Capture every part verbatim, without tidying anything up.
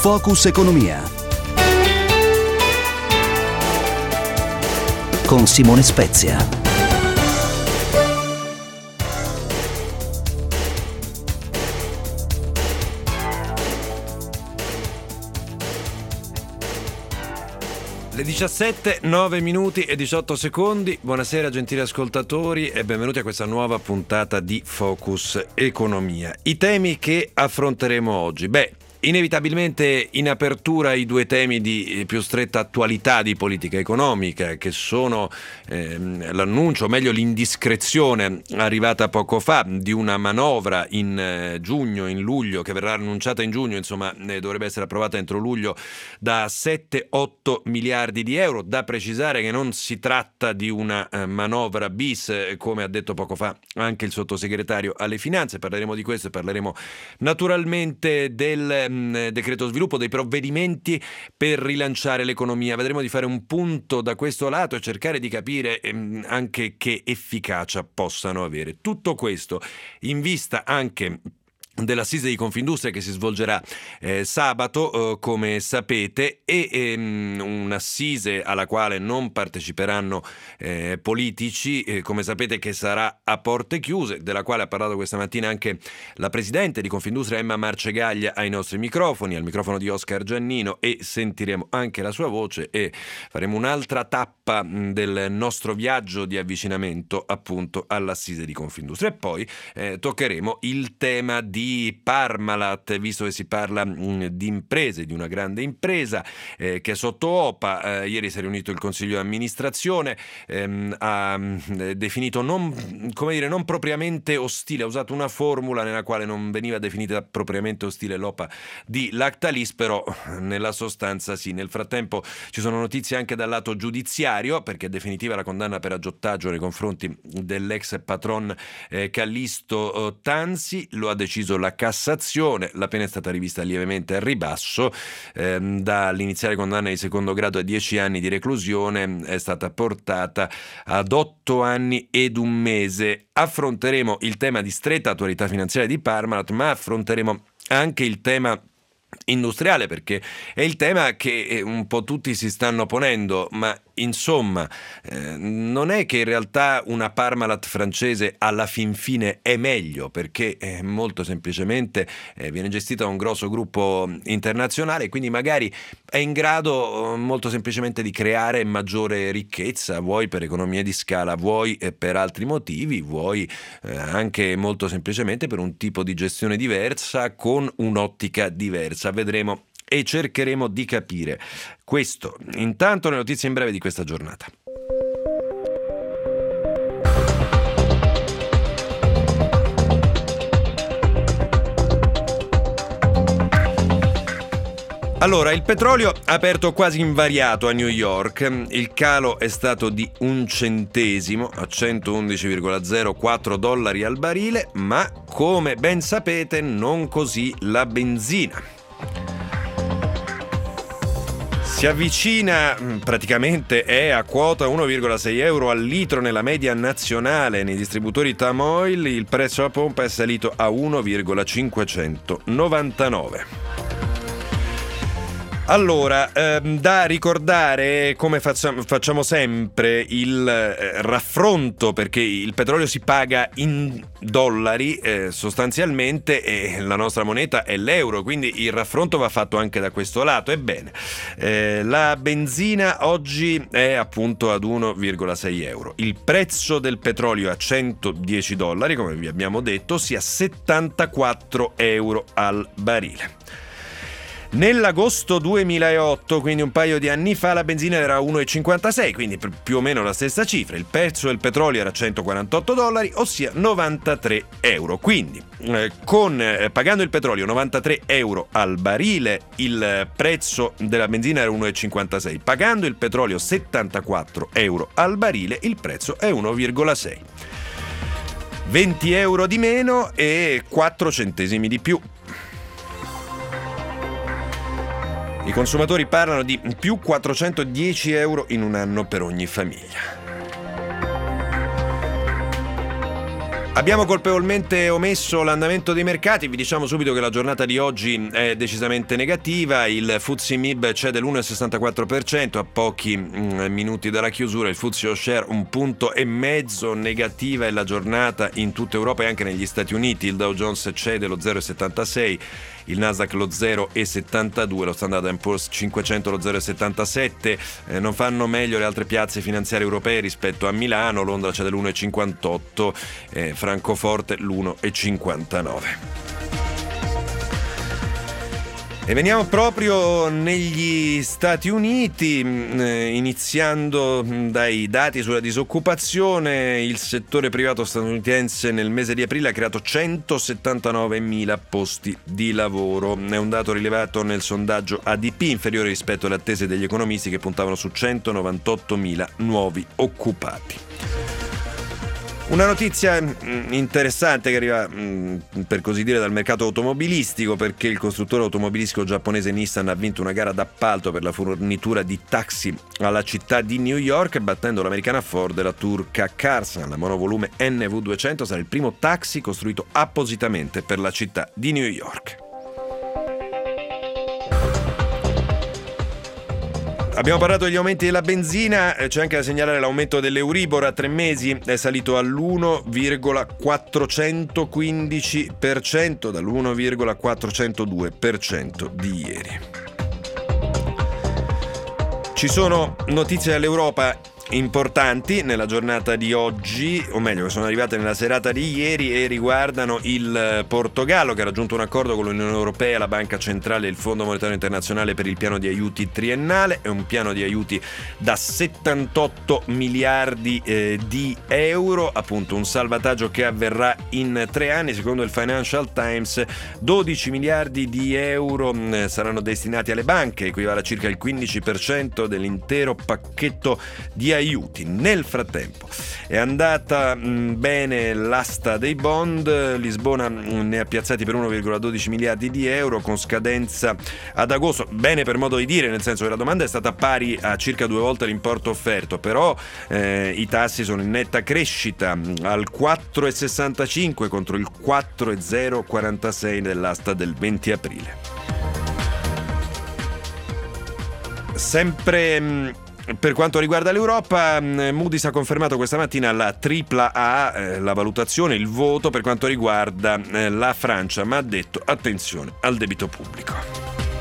Focus Economia con Simone Spezia. Le diciassette, nove minuti e diciotto secondi. Buonasera gentili ascoltatori e benvenuti a questa nuova puntata di Focus Economia. I temi che affronteremo oggi. Beh, inevitabilmente in apertura i due temi di più stretta attualità di politica economica, che sono ehm, l'annuncio, o meglio l'indiscrezione arrivata poco fa di una manovra in eh, giugno, in luglio, che verrà annunciata in giugno, insomma eh, dovrebbe essere approvata entro luglio, da sette otto miliardi di euro. Da precisare che non si tratta di una eh, manovra bis, eh, come ha detto poco fa anche il sottosegretario alle finanze. Parleremo di questo e parleremo naturalmente del decreto sviluppo, dei provvedimenti per rilanciare l'economia. Vedremo di fare un punto da questo lato e cercare di capire ehm, anche che efficacia possano avere. Tutto questo in vista anche dell'assise di Confindustria che si svolgerà eh, sabato, eh, come sapete, e ehm, un'assise alla quale non parteciperanno eh, politici, eh, come sapete, che sarà a porte chiuse, della quale ha parlato questa mattina anche la presidente di Confindustria Emma Marcegaglia ai nostri microfoni, al microfono di Oscar Giannino, e sentiremo anche la sua voce e faremo un'altra tappa mh, del nostro viaggio di avvicinamento appunto all'assise di Confindustria. E poi eh, toccheremo il tema di di Parmalat, visto che si parla mh, di imprese, di una grande impresa eh, che è sotto O P A. Eh, ieri si è riunito il Consiglio di amministrazione, ehm, ha mh, definito non, come dire, non propriamente ostile, ha usato una formula nella quale non veniva definita propriamente ostile l'O P A di Lactalis, però nella sostanza sì. Nel frattempo ci sono notizie anche dal lato giudiziario, perché è definitiva la condanna per aggiotaggio nei confronti dell'ex patron eh, Callisto eh, Tanzi. Lo ha deciso la Cassazione, la pena è stata rivista lievemente al ribasso, ehm, dall'iniziale condanna di secondo grado a dieci anni di reclusione è stata portata ad otto anni ed un mese. Affronteremo il tema di stretta attualità finanziaria di Parmalat, ma affronteremo anche il tema industriale, perché è il tema che un po' tutti si stanno ponendo, ma insomma eh, non è che in realtà una Parmalat francese alla fin fine è meglio, perché eh, molto semplicemente eh, viene gestita da un grosso gruppo internazionale, quindi magari è in grado eh, molto semplicemente di creare maggiore ricchezza, vuoi per economie di scala, vuoi eh, per altri motivi, vuoi eh, anche molto semplicemente per un tipo di gestione diversa, con un'ottica diversa. Vedremo e cercheremo di capire questo. Intanto le notizie in breve di questa giornata. Allora, il petrolio ha aperto quasi invariato a New York. Il calo è stato di un centesimo, a centoundici virgola zero quattro dollari al barile, ma come ben sapete non così la benzina. Si avvicina, praticamente è a quota uno virgola sei euro al litro nella media nazionale. Nei distributori Tamoil il prezzo a pompa è salito a uno virgola cinquecentonovantanove. Allora, ehm, da ricordare, come facciamo, facciamo sempre, il eh, raffronto, perché il petrolio si paga in dollari eh, sostanzialmente, e la nostra moneta è l'euro, quindi il raffronto va fatto anche da questo lato. Ebbene, eh, la benzina oggi è appunto ad uno virgola sei euro. Il prezzo del petrolio a centodieci dollari, come vi abbiamo detto, sia settantaquattro euro al barile. Nell'agosto duemilaotto, quindi un paio di anni fa, la benzina era a uno virgola cinquantasei, quindi più o meno la stessa cifra. Il prezzo del petrolio era centoquarantotto dollari, ossia novantatré euro. Quindi, eh, con, eh, pagando il petrolio novantatré euro al barile, il prezzo della benzina era uno virgola cinquantasei. Pagando il petrolio settantaquattro euro al barile, il prezzo è uno virgola sei. venti euro di meno e quattro centesimi di più. I consumatori parlano di più quattrocentodieci euro in un anno per ogni famiglia. Abbiamo colpevolmente omesso l'andamento dei mercati. Vi diciamo subito che la giornata di oggi è decisamente negativa. Il F T S E M I B cede l'uno virgola sessantaquattro per cento a pochi mm, minuti dalla chiusura. Il F T S E All Share un punto e mezzo. Negativa è la giornata in tutta Europa e anche negli Stati Uniti. Il Dow Jones cede lo zero virgola settantasei, il Nasdaq lo zero virgola settantadue, lo Standard and Poor's cinquecento lo zero virgola settantasette. Eh, non fanno meglio le altre piazze finanziarie europee rispetto a Milano. Londra cede l'uno virgola cinquantotto, eh, Francoforte l'uno virgola cinquantanove. E veniamo proprio negli Stati Uniti, eh, iniziando dai dati sulla disoccupazione. Il settore privato statunitense nel mese di aprile ha creato centosettantanovemila posti di lavoro. È un dato rilevato nel sondaggio A D P, inferiore rispetto alle attese degli economisti che puntavano su centonovantaottomila nuovi occupati. Una notizia interessante che arriva, per così dire, dal mercato automobilistico, perché il costruttore automobilistico giapponese Nissan ha vinto una gara d'appalto per la fornitura di taxi alla città di New York, battendo l'americana Ford e la turca Karsan. La monovolume N V duecento sarà il primo taxi costruito appositamente per la città di New York. Abbiamo parlato degli aumenti della benzina, c'è anche da segnalare l'aumento dell'Euribor a tre mesi, è salito all'uno virgola quattrocentoquindici per cento dall'uno virgola quattrocentodue per cento di ieri. Ci sono notizie dall'Europa importanti nella giornata di oggi, o meglio che sono arrivate nella serata di ieri, e riguardano il Portogallo, che ha raggiunto un accordo con l'Unione Europea, la Banca Centrale e il Fondo Monetario Internazionale per il piano di aiuti triennale. È un piano di aiuti da settantotto miliardi eh, di euro, appunto un salvataggio che avverrà in tre anni. Secondo il Financial Times dodici miliardi di euro eh, saranno destinati alle banche, equivale a circa il quindici per cento dell'intero pacchetto di aiuti. Nel frattempo è andata mh, bene l'asta dei bond. Lisbona mh, ne ha piazzati per uno virgola dodici miliardi di euro con scadenza ad agosto. Bene per modo di dire, nel senso che la domanda è stata pari a circa due volte l'importo offerto, però eh, i tassi sono in netta crescita al quattro virgola sessantacinque contro il quattro virgola zero quarantasei dell'asta del venti aprile. Sempre mh, per quanto riguarda l'Europa, Moody's ha confermato questa mattina la tripla A, eh, la valutazione, il voto per quanto riguarda eh, la Francia, ma ha detto attenzione al debito pubblico.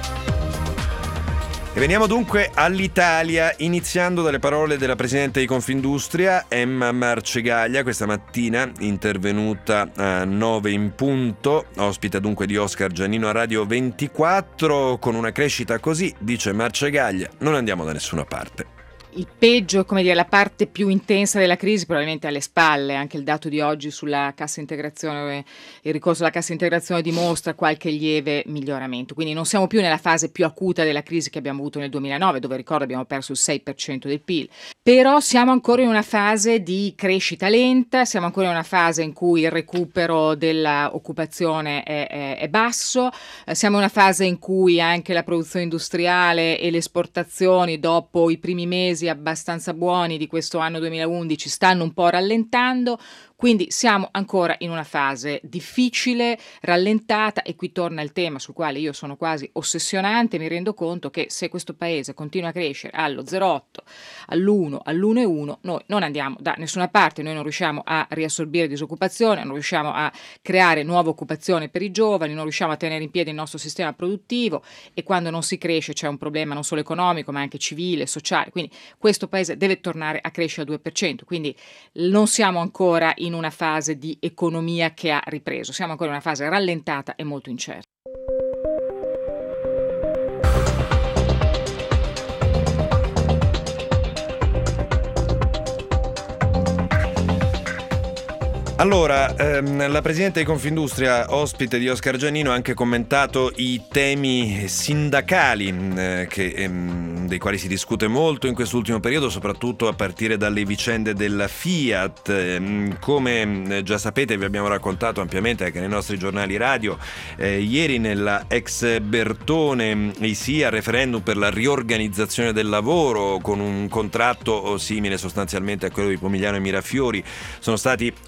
E veniamo dunque all'Italia, iniziando dalle parole della Presidente di Confindustria, Emma Marcegaglia, questa mattina intervenuta a nove in punto, ospite dunque di Oscar Giannino a Radio ventiquattro. Con una crescita così, dice Marcegaglia, non andiamo da nessuna parte. Il peggio, come dire, la parte più intensa della crisi probabilmente alle spalle. Anche il dato di oggi sulla cassa integrazione, il ricorso alla cassa integrazione dimostra qualche lieve miglioramento. Quindi non siamo più nella fase più acuta della crisi che abbiamo avuto nel duemilanove, dove, ricordo, abbiamo perso il sei per cento del P I L. Però siamo ancora in una fase di crescita lenta, siamo ancora in una fase in cui il recupero dell'occupazione è, è, è basso, eh, siamo in una fase in cui anche la produzione industriale e le esportazioni, dopo i primi mesi abbastanza buoni di questo anno duemilaundici, stanno un po' rallentando. Quindi siamo ancora in una fase difficile, rallentata, e qui torna il tema sul quale io sono quasi ossessionante. Mi rendo conto che se questo paese continua a crescere allo zero virgola otto, all'uno, all'uno virgola uno, noi non andiamo da nessuna parte, noi non riusciamo a riassorbire disoccupazione, non riusciamo a creare nuova occupazione per i giovani, non riusciamo a tenere in piedi il nostro sistema produttivo, e quando non si cresce c'è un problema non solo economico ma anche civile, sociale. Quindi questo paese deve tornare a crescere al due per cento, quindi non siamo ancora in una fase di economia che ha ripreso, siamo ancora in una fase rallentata e molto incerta. Allora, ehm, la Presidente di Confindustria, ospite di Oscar Giannino, ha anche commentato i temi sindacali eh, che, ehm, dei quali si discute molto in quest'ultimo periodo, soprattutto a partire dalle vicende della Fiat. Ehm, come già sapete, vi abbiamo raccontato ampiamente anche nei nostri giornali radio, eh, ieri nella ex Bertone i sì al referendum per la riorganizzazione del lavoro con un contratto simile sostanzialmente a quello di Pomigliano e Mirafiori. Sono stati ottocento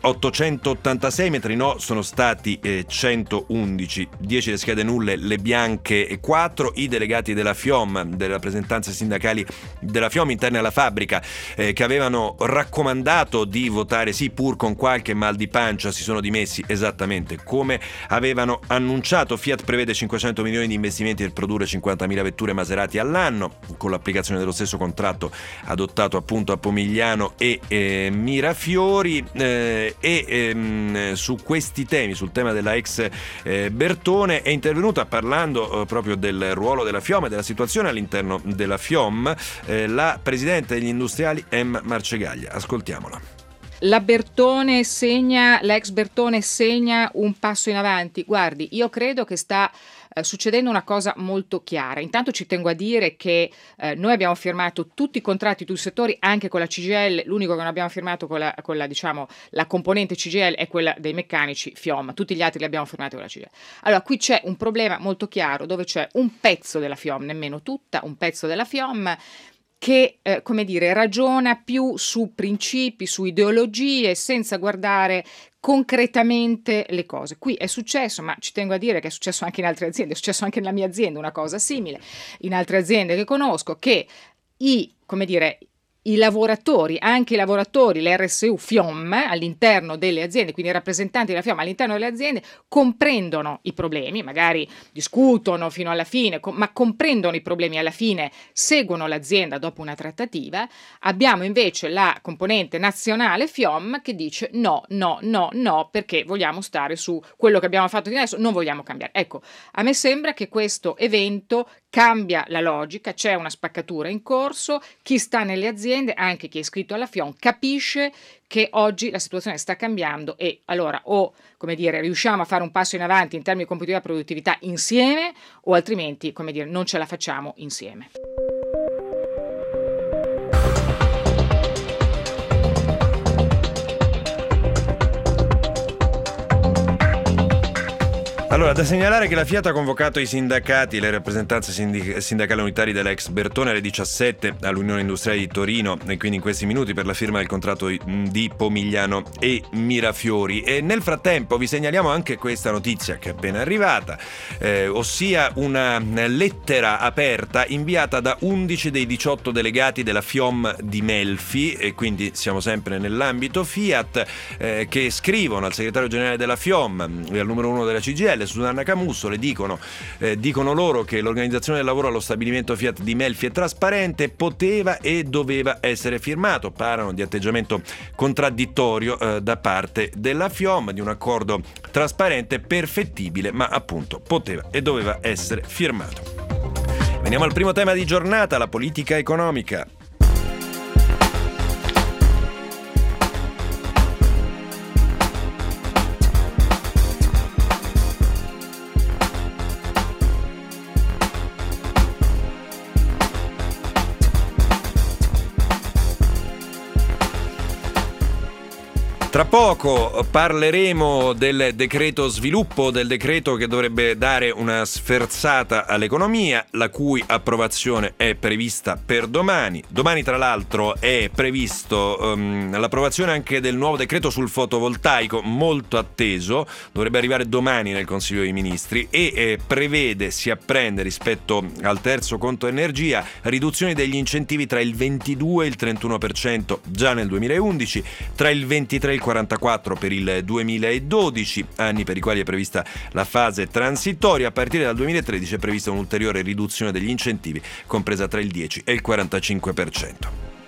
centottantasei, mentre i no sono stati eh, centoundici, dieci le schede nulle, le bianche e quattro. I delegati della FIOM, delle rappresentanze sindacali della FIOM interne alla fabbrica, eh, che avevano raccomandato di votare sì pur con qualche mal di pancia, si sono dimessi esattamente come avevano annunciato. Fiat prevede cinquecento milioni di investimenti per produrre cinquantamila vetture Maserati all'anno, con l'applicazione dello stesso contratto adottato appunto a Pomigliano e eh, Mirafiori, eh, e ehm, su questi temi, sul tema della ex eh, Bertone, è intervenuta parlando eh, proprio del ruolo della FIOM e della situazione all'interno della FIOM eh, la presidente degli industriali Emma Marcegaglia. Ascoltiamola. La Bertone segna, l'ex Bertone segna un passo in avanti. Guardi, io credo che sta eh, succedendo una cosa molto chiara. Intanto ci tengo a dire che eh, noi abbiamo firmato tutti i contratti, tutti i settori, anche con la C G I L. L'unico che non abbiamo firmato con la, con la, diciamo, la componente C G I L è quella dei meccanici FIOM. Tutti gli altri li abbiamo firmati con la C G I L. Allora, qui c'è un problema molto chiaro, dove c'è un pezzo della FIOM, nemmeno tutta, un pezzo della FIOM che, eh, come dire, ragiona più su principi, su ideologie, senza guardare concretamente le cose. Qui è successo, ma ci tengo a dire che è successo anche in altre aziende, è successo anche nella mia azienda una cosa simile, in altre aziende che conosco, che i, come dire, i lavoratori, anche i lavoratori, l'R S U FIOM all'interno delle aziende, quindi i rappresentanti della FIOM all'interno delle aziende, comprendono i problemi, magari discutono fino alla fine, com- ma comprendono i problemi, alla fine seguono l'azienda dopo una trattativa. Abbiamo invece la componente nazionale FIOM che dice no, no, no, no, perché vogliamo stare su quello che abbiamo fatto fino adesso, non vogliamo cambiare. Ecco, a me sembra che questo evento cambia la logica, c'è una spaccatura in corso, chi sta nelle aziende, anche chi è iscritto alla FIOM, capisce che oggi la situazione sta cambiando e allora o, come dire, riusciamo a fare un passo in avanti in termini di competitività e produttività insieme o altrimenti, come dire, non ce la facciamo insieme. Allora, da segnalare che la Fiat ha convocato i sindacati, le rappresentanze sindic- sindacali unitarie dell'ex Bertone alle diciassette all'Unione Industriale di Torino, e quindi in questi minuti per la firma del contratto di Pomigliano e Mirafiori. E nel frattempo vi segnaliamo anche questa notizia che è appena arrivata, eh, ossia una lettera aperta inviata da undici dei diciotto delegati della FIOM di Melfi, e quindi siamo sempre nell'ambito Fiat, eh, che scrivono al segretario generale della FIOM e al numero uno della C G I L, Susanna Camusso. Le dicono, eh, dicono loro che l'organizzazione del lavoro allo stabilimento Fiat di Melfi è trasparente, poteva e doveva essere firmato. Parlano di atteggiamento contraddittorio eh, da parte della FIOM, di un accordo trasparente, perfettibile, ma appunto poteva e doveva essere firmato. Veniamo al primo tema di giornata, la politica economica. Tra poco parleremo del decreto sviluppo, del decreto che dovrebbe dare una sferzata all'economia, la cui approvazione è prevista per domani. Domani, tra l'altro, è previsto um, l'approvazione anche del nuovo decreto sul fotovoltaico, molto atteso, dovrebbe arrivare domani nel Consiglio dei Ministri e eh, prevede, si apprende rispetto al terzo conto energia, riduzioni degli incentivi tra il ventidue e il trentuno per cento già nel duemilaundici, tra il ventitré e il quarantaquattro per il duemiladodici, anni per i quali è prevista la fase transitoria. A partire dal duemilatredici è prevista un'ulteriore riduzione degli incentivi, compresa tra il dieci e il quarantacinque per cento.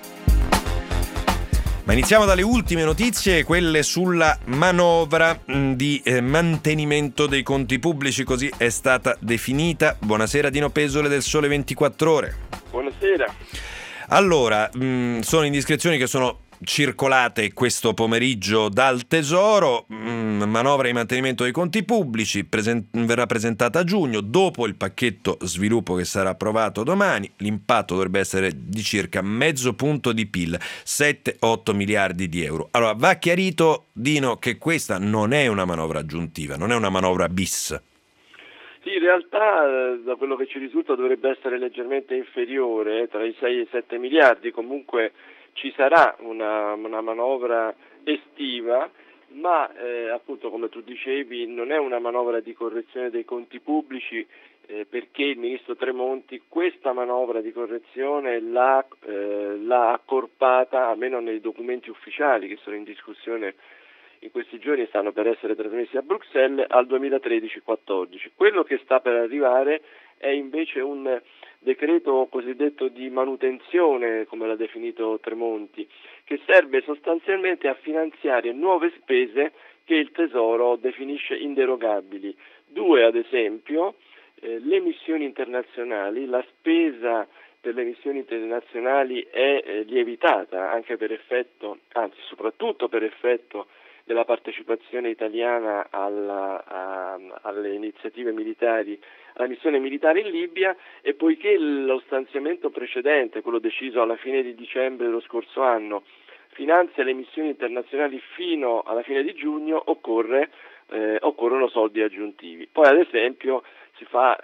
Ma iniziamo dalle ultime notizie, quelle sulla manovra di eh, mantenimento dei conti pubblici, così è stata definita. Buonasera Dino Pesole del Sole ventiquattro Ore. Buonasera. Allora, mh, sono indiscrezioni che sono circolate questo pomeriggio dal Tesoro, mh, manovra di mantenimento dei conti pubblici, presen- verrà presentata a giugno, dopo il pacchetto sviluppo che sarà approvato domani. L'impatto dovrebbe essere di circa mezzo punto di P I L, sette otto miliardi di euro. Allora, va chiarito, Dino, che questa non è una manovra aggiuntiva, non è una manovra bis. Sì, in realtà da quello che ci risulta dovrebbe essere leggermente inferiore, tra i sei e i sette miliardi. Comunque ci sarà una, una manovra estiva ma eh, appunto, come tu dicevi, non è una manovra di correzione dei conti pubblici, eh, perché il ministro Tremonti questa manovra di correzione l'ha, eh, l'ha accorpata, almeno nei documenti ufficiali che sono in discussione in questi giorni e stanno per essere trasmessi a Bruxelles, al duemilatredici quattordici. Quello che sta per arrivare è invece un decreto cosiddetto di manutenzione, come l'ha definito Tremonti, che serve sostanzialmente a finanziare nuove spese che il Tesoro definisce inderogabili. Due, ad esempio, eh, le missioni internazionali, la spesa per le missioni internazionali è eh, lievitata anche per effetto, anzi soprattutto per effetto della partecipazione italiana alla, a, alle iniziative militari, alla missione militare in Libia, e poiché lo stanziamento precedente, quello deciso alla fine di dicembre dello scorso anno, finanzia le missioni internazionali fino alla fine di giugno, occorre, eh, occorrono soldi aggiuntivi. Poi ad esempio si fa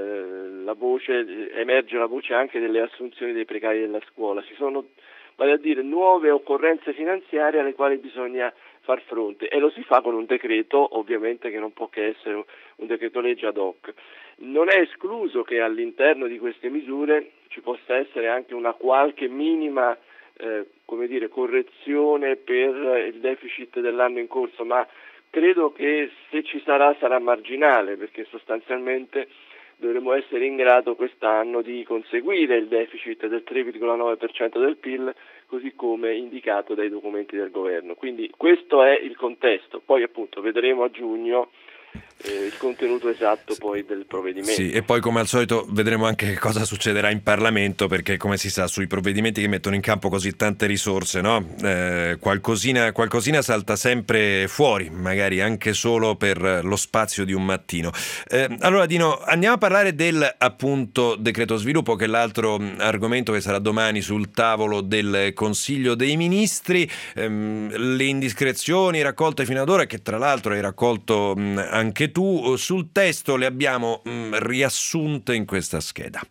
eh, la voce, emerge la voce anche delle assunzioni dei precari della scuola, ci sono, vale a dire, nuove occorrenze finanziarie alle quali bisogna far fronte, e lo si fa con un decreto ovviamente che non può che essere un decreto legge ad hoc. Non è escluso che all'interno di queste misure ci possa essere anche una qualche minima eh, come dire, correzione per il deficit dell'anno in corso, ma credo che se ci sarà sarà marginale, perché sostanzialmente dovremo essere in grado quest'anno di conseguire il deficit del tre virgola nove per cento del P I L, così come indicato dai documenti del governo. Quindi questo è il contesto, poi appunto vedremo a giugno eh, il contenuto esatto poi del provvedimento. Sì, e poi come al solito vedremo anche che cosa succederà in Parlamento, perché come si sa sui provvedimenti che mettono in campo così tante risorse, no? Eh, qualcosina, qualcosina salta sempre fuori, magari anche solo per lo spazio di un mattino. Eh, allora Dino, andiamo a parlare del appunto decreto sviluppo, che è l'altro argomento che sarà domani sul tavolo del Consiglio dei Ministri. Ehm, le indiscrezioni raccolte fino ad ora, che tra l'altro hai raccolto mh, anche tu, sul testo le abbiamo mh, riassunte in questa scheda.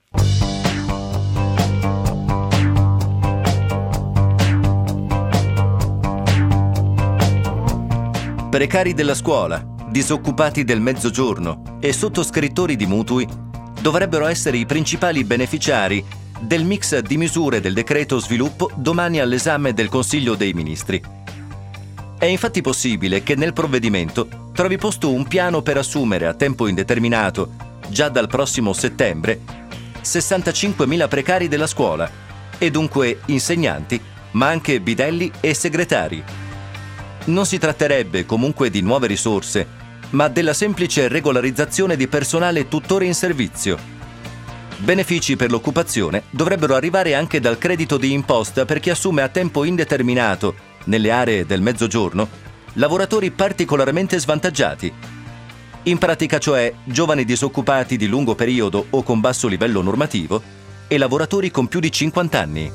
Precari della scuola, disoccupati del mezzogiorno e sottoscrittori di mutui dovrebbero essere i principali beneficiari del mix di misure del decreto sviluppo domani all'esame del Consiglio dei Ministri. È infatti possibile che nel provvedimento trovi posto un piano per assumere a tempo indeterminato, già dal prossimo settembre, sessantacinquemila precari della scuola, e dunque insegnanti, ma anche bidelli e segretari. Non si tratterebbe comunque di nuove risorse, ma della semplice regolarizzazione di personale tuttora in servizio. Benefici per l'occupazione dovrebbero arrivare anche dal credito di imposta per chi assume a tempo indeterminato, nelle aree del mezzogiorno, lavoratori particolarmente svantaggiati. In pratica, cioè, giovani disoccupati di lungo periodo o con basso livello normativo e lavoratori con più di cinquanta anni.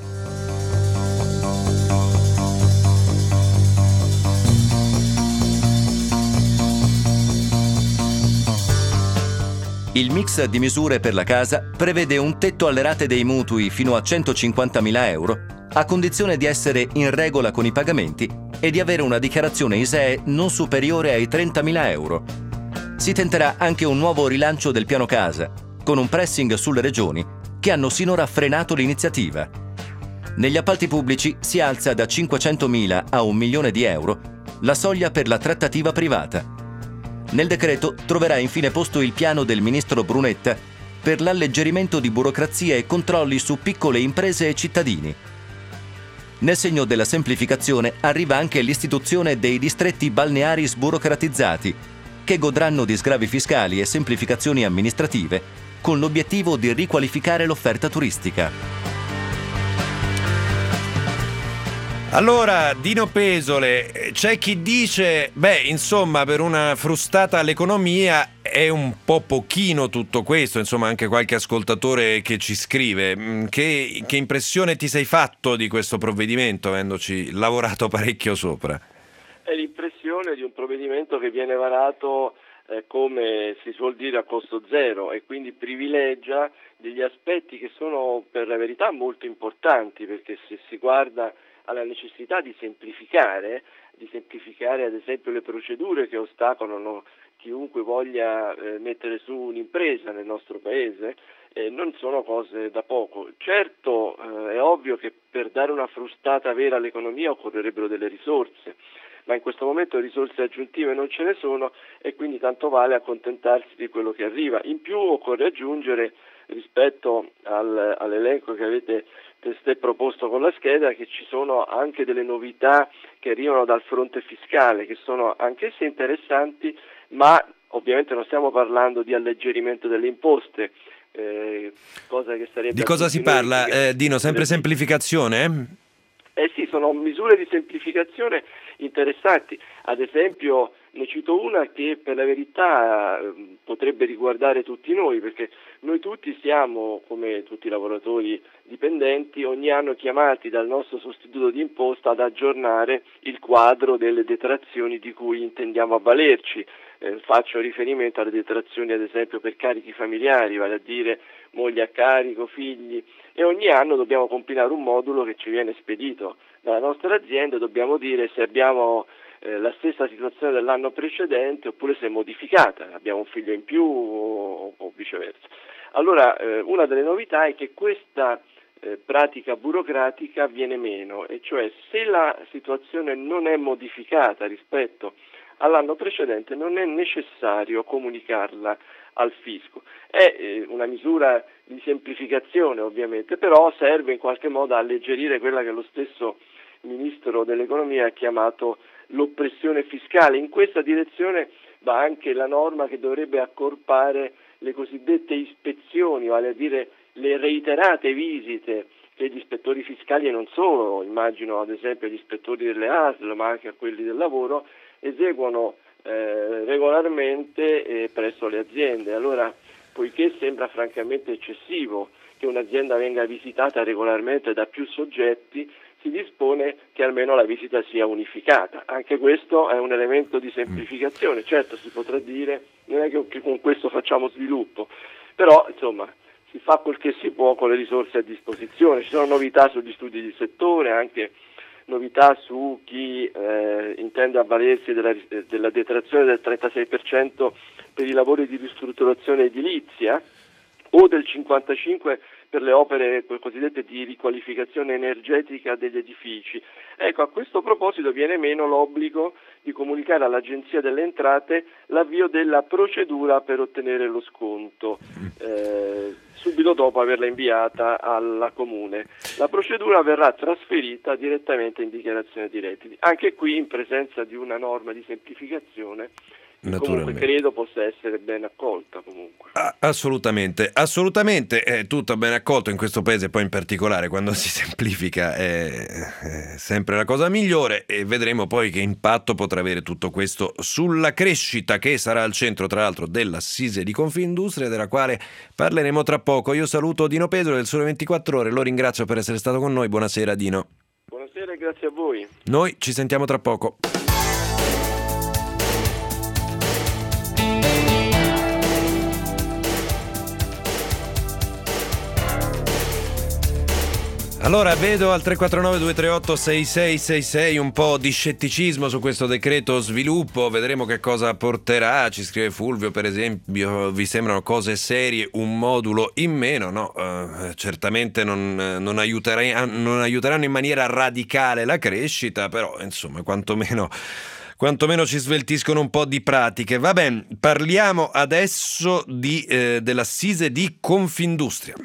Il mix di misure per la casa prevede un tetto alle rate dei mutui fino a centocinquantamila euro, a condizione di essere in regola con i pagamenti e di avere una dichiarazione I S E E non superiore ai trentamila euro. Si tenterà anche un nuovo rilancio del piano casa, con un pressing sulle regioni che hanno sinora frenato l'iniziativa. Negli appalti pubblici si alza da cinquecentomila a un milione di euro la soglia per la trattativa privata. Nel decreto troverà infine posto il piano del ministro Brunetta per l'alleggerimento di burocrazia e controlli su piccole imprese e cittadini. Nel segno della semplificazione arriva anche l'istituzione dei distretti balneari sburocratizzati, che godranno di sgravi fiscali e semplificazioni amministrative, con l'obiettivo di riqualificare l'offerta turistica. Allora, Dino Pesole, c'è chi dice, beh, insomma, per una frustata all'economia è un po' pochino tutto questo, insomma, anche qualche ascoltatore che ci scrive. Che, che impressione ti sei fatto di questo provvedimento, avendoci lavorato parecchio sopra? È l'impressione di un provvedimento che viene varato, eh, come si suol dire, a costo zero, e quindi privilegia degli aspetti che sono per la verità molto importanti, perché se si guarda alla necessità di semplificare, di semplificare ad esempio le procedure che ostacolano chiunque voglia eh, mettere su un'impresa nel nostro paese, eh, non sono cose da poco. Certo eh, è ovvio che per dare una frustata vera all'economia occorrerebbero delle risorse, ma in questo momento risorse aggiuntive non ce ne sono e quindi tanto vale accontentarsi di quello che arriva. In più occorre aggiungere rispetto al, all'elenco che avete testé proposto con la scheda che ci sono anche delle novità che arrivano dal fronte fiscale, che sono anch'esse interessanti, ma ovviamente non stiamo parlando di alleggerimento delle imposte, eh, cosa che sarebbe... Di cosa si parla, eh, Dino? Sempre semplificazione? Eh sì, sono misure di semplificazione interessanti. Ad esempio ne cito una che per la verità eh, potrebbe riguardare tutti noi, perché noi tutti siamo, come tutti i lavoratori dipendenti, ogni anno chiamati dal nostro sostituto di imposta ad aggiornare il quadro delle detrazioni di cui intendiamo avvalerci. Eh, faccio riferimento alle detrazioni ad esempio per carichi familiari, vale a dire moglie a carico, figli, e ogni anno dobbiamo compilare un modulo che ci viene spedito dalla nostra azienda, dobbiamo dire se abbiamo eh, la stessa situazione dell'anno precedente oppure se è modificata, abbiamo un figlio in più o, o viceversa. Allora eh, una delle novità è che questa eh, pratica burocratica viene meno, e cioè se la situazione non è modificata rispetto all'anno precedente non è necessario comunicarla al fisco. È eh, una misura di semplificazione ovviamente, però serve in qualche modo a alleggerire quella che lo stesso Ministro dell'Economia ha chiamato l'oppressione fiscale. In questa direzione va anche la norma che dovrebbe accorpare le cosiddette ispezioni, vale a dire le reiterate visite che gli ispettori fiscali, e non solo, immagino ad esempio gli ispettori delle A S L, ma anche a quelli del lavoro, eseguono eh, regolarmente eh, presso le aziende. Allora, poiché sembra francamente eccessivo che un'azienda venga visitata regolarmente da più soggetti, si dispone che almeno la visita sia unificata. Anche questo è un elemento di semplificazione. Certo, si potrà dire, non è che con questo facciamo sviluppo, però insomma si fa quel che si può con le risorse a disposizione. Ci sono novità sugli studi di settore, anche novità su chi eh, intende avvalersi della, della detrazione del trentasei per cento per i lavori di ristrutturazione edilizia o del cinquantacinque per cento per le opere cosiddette di riqualificazione energetica degli edifici. Ecco, a questo proposito viene meno l'obbligo di comunicare all'Agenzia delle Entrate l'avvio della procedura per ottenere lo sconto, eh, subito dopo averla inviata alla Comune. La procedura verrà trasferita direttamente in dichiarazione di redditi. Anche qui, in presenza di una norma di semplificazione, comunque credo possa essere ben accolta comunque. Ah, assolutamente, assolutamente è tutto ben accolto in questo paese, poi in particolare quando si semplifica è, è sempre la cosa migliore, e vedremo poi che impatto potrà avere tutto questo sulla crescita, che sarà al centro tra l'altro dell'assise di Confindustria, della quale parleremo tra poco. Io saluto Dino Pedro del Sole ventiquattro Ore, lo ringrazio per essere stato con noi. Buonasera Dino. Buonasera e grazie a voi. Noi ci sentiamo tra poco. Allora, vedo al tre quattro nove due tre otto sei sei sei sei un po' di scetticismo su questo decreto sviluppo, vedremo che cosa porterà. Ci scrive Fulvio, per esempio: vi sembrano cose serie, un modulo in meno? No, uh, certamente non, non, aiuterà, non aiuteranno in maniera radicale la crescita, però insomma quantomeno... quantomeno ci sveltiscono un po' di pratiche. Va bene, parliamo adesso di, eh, dell'assise di Confindustria.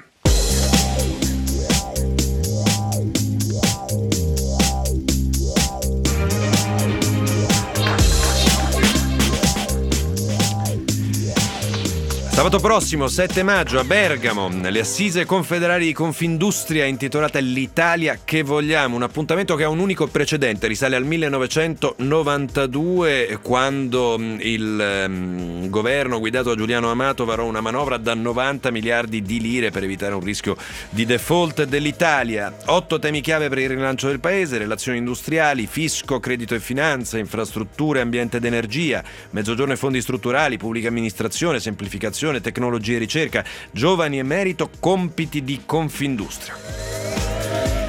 Sabato prossimo, sette maggio, a Bergamo, le assise confederali di Confindustria, intitolate L'Italia che vogliamo, un appuntamento che ha un unico precedente, risale al millenovecentonovantadue, quando il um, governo guidato da Giuliano Amato varò una manovra da novanta miliardi di lire per evitare un rischio di default dell'Italia. Otto temi chiave per il rilancio del paese: relazioni industriali, fisco, credito e finanza, infrastrutture, ambiente ed energia, mezzogiorno e fondi strutturali, pubblica amministrazione, semplificazione, tecnologia e ricerca, giovani e merito, compiti di Confindustria.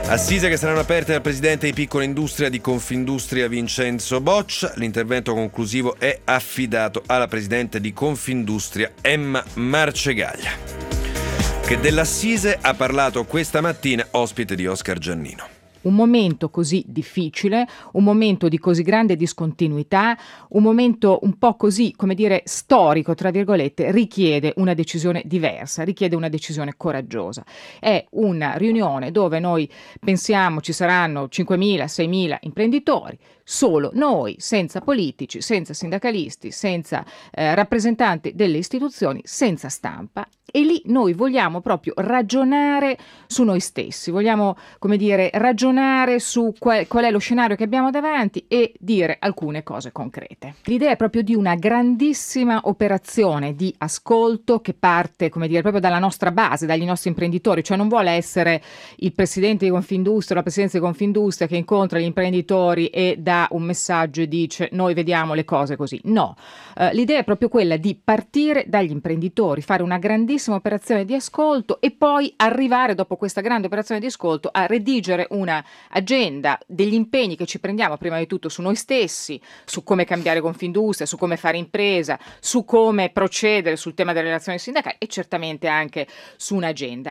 Assise che saranno aperte dal presidente di Piccola Industria di Confindustria Vincenzo Boccia. L'intervento conclusivo è affidato alla presidente di Confindustria Emma Marcegaglia, che dell'assise ha parlato questa mattina ospite di Oscar Giannino. Un momento così difficile, un momento di così grande discontinuità, un momento un po' così, come dire, storico, tra virgolette, richiede una decisione diversa, richiede una decisione coraggiosa. È una riunione dove noi pensiamo ci saranno cinquemila, seimila imprenditori, solo noi, senza politici, senza sindacalisti, senza eh, rappresentanti delle istituzioni, senza stampa. E lì noi vogliamo proprio ragionare su noi stessi, vogliamo, come dire, ragionare su qual, qual è lo scenario che abbiamo davanti e dire alcune cose concrete. L'idea è proprio di una grandissima operazione di ascolto che parte, come dire, proprio dalla nostra base, dagli nostri imprenditori, cioè non vuole essere il presidente di Confindustria, la presidenza di Confindustria che incontra gli imprenditori e dà un messaggio e dice noi vediamo le cose così. No, uh, l'idea è proprio quella di partire dagli imprenditori, fare una grandissima operazione di ascolto e poi arrivare dopo questa grande operazione di ascolto a redigere una agenda degli impegni che ci prendiamo prima di tutto su noi stessi, su come cambiare Confindustria, su come fare impresa, su come procedere sul tema delle relazioni sindacali e certamente anche su un'agenda.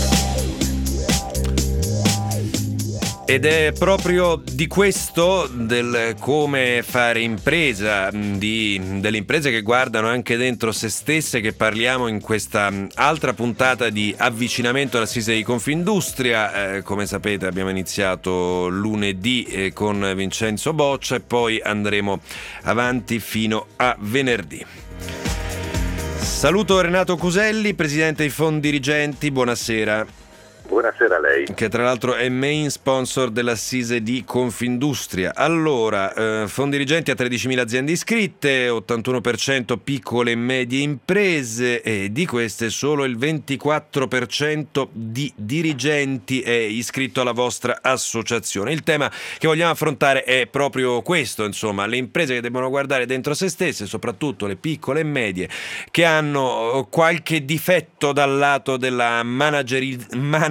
Ed è proprio di questo, del come fare impresa, di, delle imprese che guardano anche dentro se stesse, che parliamo in questa altra puntata di avvicinamento all'assise di Confindustria. Eh, come sapete abbiamo iniziato lunedì eh, con Vincenzo Boccia e poi andremo avanti fino a venerdì. Saluto Renato Cuselli, presidente di Fondirigenti, buonasera. Buonasera a lei. Che tra l'altro è main sponsor dell'assise di Confindustria. Allora, eh, Fondirigenti ha tredicimila aziende iscritte, ottantuno per cento piccole e medie imprese e di queste solo il ventiquattro per cento di dirigenti è iscritto alla vostra associazione. Il tema che vogliamo affrontare è proprio questo, insomma, le imprese che devono guardare dentro se stesse, soprattutto le piccole e medie, che hanno qualche difetto dal lato della manageri- managerial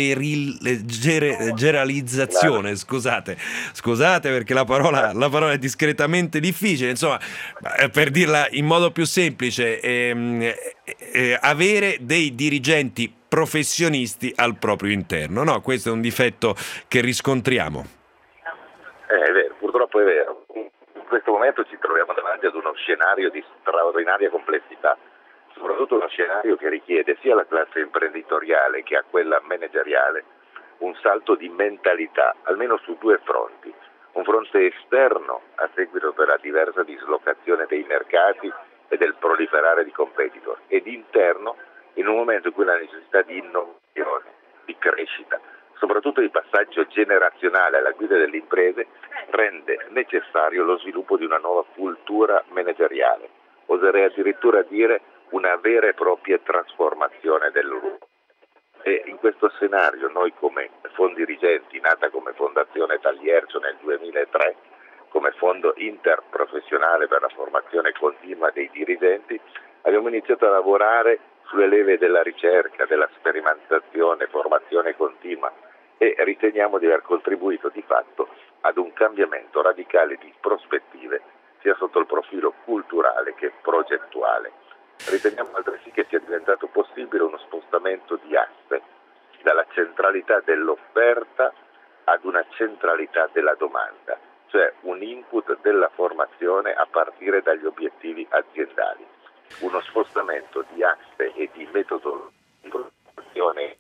geralizzazione, scusate, scusate perché la parola, la parola è discretamente difficile, insomma, per dirla in modo più semplice, ehm, eh, avere dei dirigenti professionisti al proprio interno, no? Questo è un difetto che riscontriamo. Eh, è vero, purtroppo è vero. In questo momento ci troviamo davanti ad uno scenario di straordinaria complessità. Soprattutto uno scenario che richiede sia alla classe imprenditoriale che a quella manageriale un salto di mentalità, almeno su due fronti. Un fronte esterno a seguito della diversa dislocazione dei mercati e del proliferare di competitor, ed interno in un momento in cui la necessità di innovazione, di crescita, soprattutto di passaggio generazionale alla guida delle imprese, rende necessario lo sviluppo di una nuova cultura manageriale. Oserei addirittura dire una vera e propria trasformazione del ruolo. E in questo scenario noi come Fondirigenti, nata come Fondazione Tagliercio nel duemilatré, come fondo interprofessionale per la formazione continua dei dirigenti, abbiamo iniziato a lavorare sulle leve della ricerca, della sperimentazione, formazione continua e riteniamo di aver contribuito di fatto ad un cambiamento radicale di prospettive sia sotto il profilo culturale che progettuale. Riteniamo altresì che sia diventato possibile uno spostamento di asse dalla centralità dell'offerta ad una centralità della domanda, cioè un input della formazione a partire dagli obiettivi aziendali, uno spostamento di asse e di metodologia di formazione.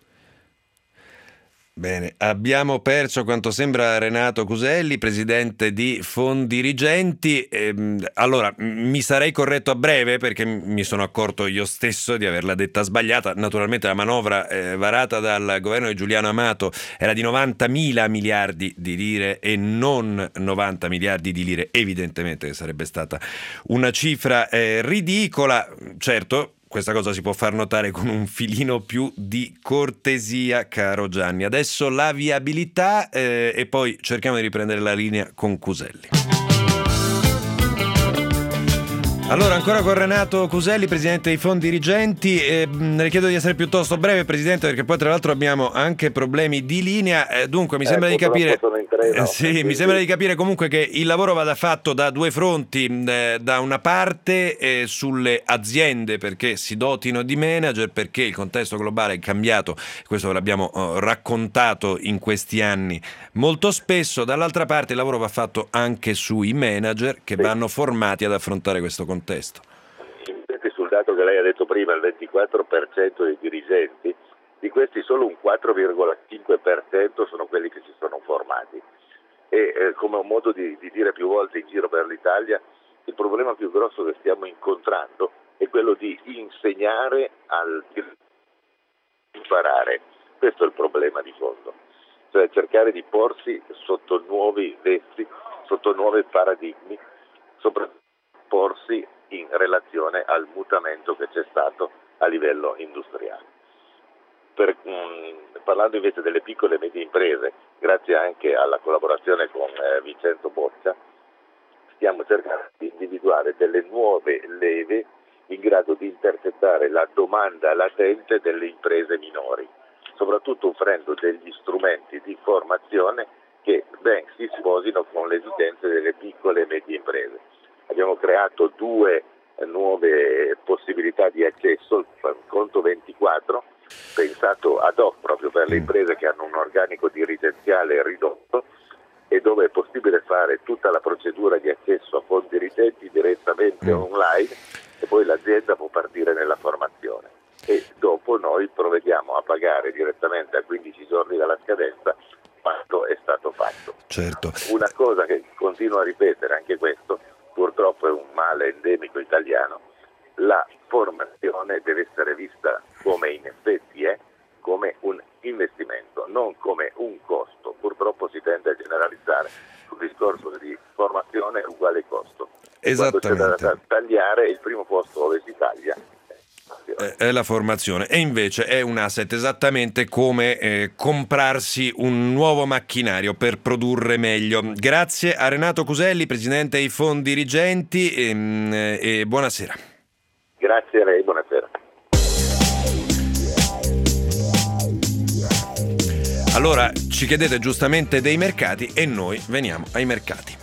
Bene, abbiamo perso quanto sembra Renato Cuselli, presidente di Fondirigenti. Ehm, allora, mi sarei corretto a breve perché mi sono accorto io stesso di averla detta sbagliata. Naturalmente la manovra eh, varata dal governo di Giuliano Amato era di novantamila miliardi di lire e non novanta miliardi di lire. Evidentemente sarebbe stata una cifra eh, ridicola, certo. Questa cosa si può far notare con un filino più di cortesia, caro Gianni. Adesso la viabilità eh, e poi cerchiamo di riprendere la linea con Cuselli. Allora, ancora con Renato Cuselli, presidente dei fondi dirigenti. Eh, le chiedo di essere piuttosto breve, presidente, perché poi tra l'altro abbiamo anche problemi di linea. Eh, dunque, mi Eh, sembra di capire. sono in treno, Eh, sì, quindi... mi sembra di capire comunque che il lavoro vada fatto da due fronti. Eh, da una parte eh, sulle aziende perché si dotino di manager, perché il contesto globale è cambiato, questo ve l'abbiamo eh, raccontato in questi anni molto spesso. Dall'altra parte il lavoro va fatto anche sui manager che Sì. vanno formati ad affrontare questo contesto. Invece sul dato che lei ha detto prima, il ventiquattro per cento dei dirigenti, di questi solo un quattro virgola cinque per cento sono quelli che si sono formati. E eh, come un modo di, di dire più volte in giro per l'Italia, il problema più grosso che stiamo incontrando è quello di insegnare al imparare. Questo è il problema di fondo, cioè cercare di porsi sotto nuovi vesti, sotto nuovi paradigmi, soprattutto porsi in relazione al mutamento che c'è stato a livello industriale. Per, mh, parlando invece delle piccole e medie imprese, grazie anche alla collaborazione con eh, Vincenzo Boccia, stiamo cercando di individuare delle nuove leve in grado di intercettare la domanda latente delle imprese minori, soprattutto offrendo degli strumenti di formazione che ben si sposino con le esigenze delle piccole e medie imprese. Abbiamo creato due nuove possibilità di accesso, il conto ventiquattro, pensato ad hoc proprio per le imprese che hanno un organico dirigenziale ridotto e dove è possibile fare tutta la procedura di accesso a fondi dirigenti direttamente online e poi l'azienda può partire nella formazione e dopo noi provvediamo a pagare direttamente a quindici giorni dalla scadenza quanto è stato fatto. Certo. Una cosa che continuo a ripetere, anche questo purtroppo è un male endemico italiano, la formazione deve essere vista come in effetti è, come un investimento, non come un costo. Purtroppo si tende a generalizzare sul discorso di formazione uguale costo. Esattamente. Quando c'è da tagliare, il primo posto dove si taglia è la formazione e invece è un asset esattamente come eh, comprarsi un nuovo macchinario per produrre meglio. Grazie a Renato Cuselli, presidente dei fondi dirigenti e, e buonasera. Grazie a lei, buonasera. Allora, ci chiedete giustamente dei mercati e noi veniamo ai mercati.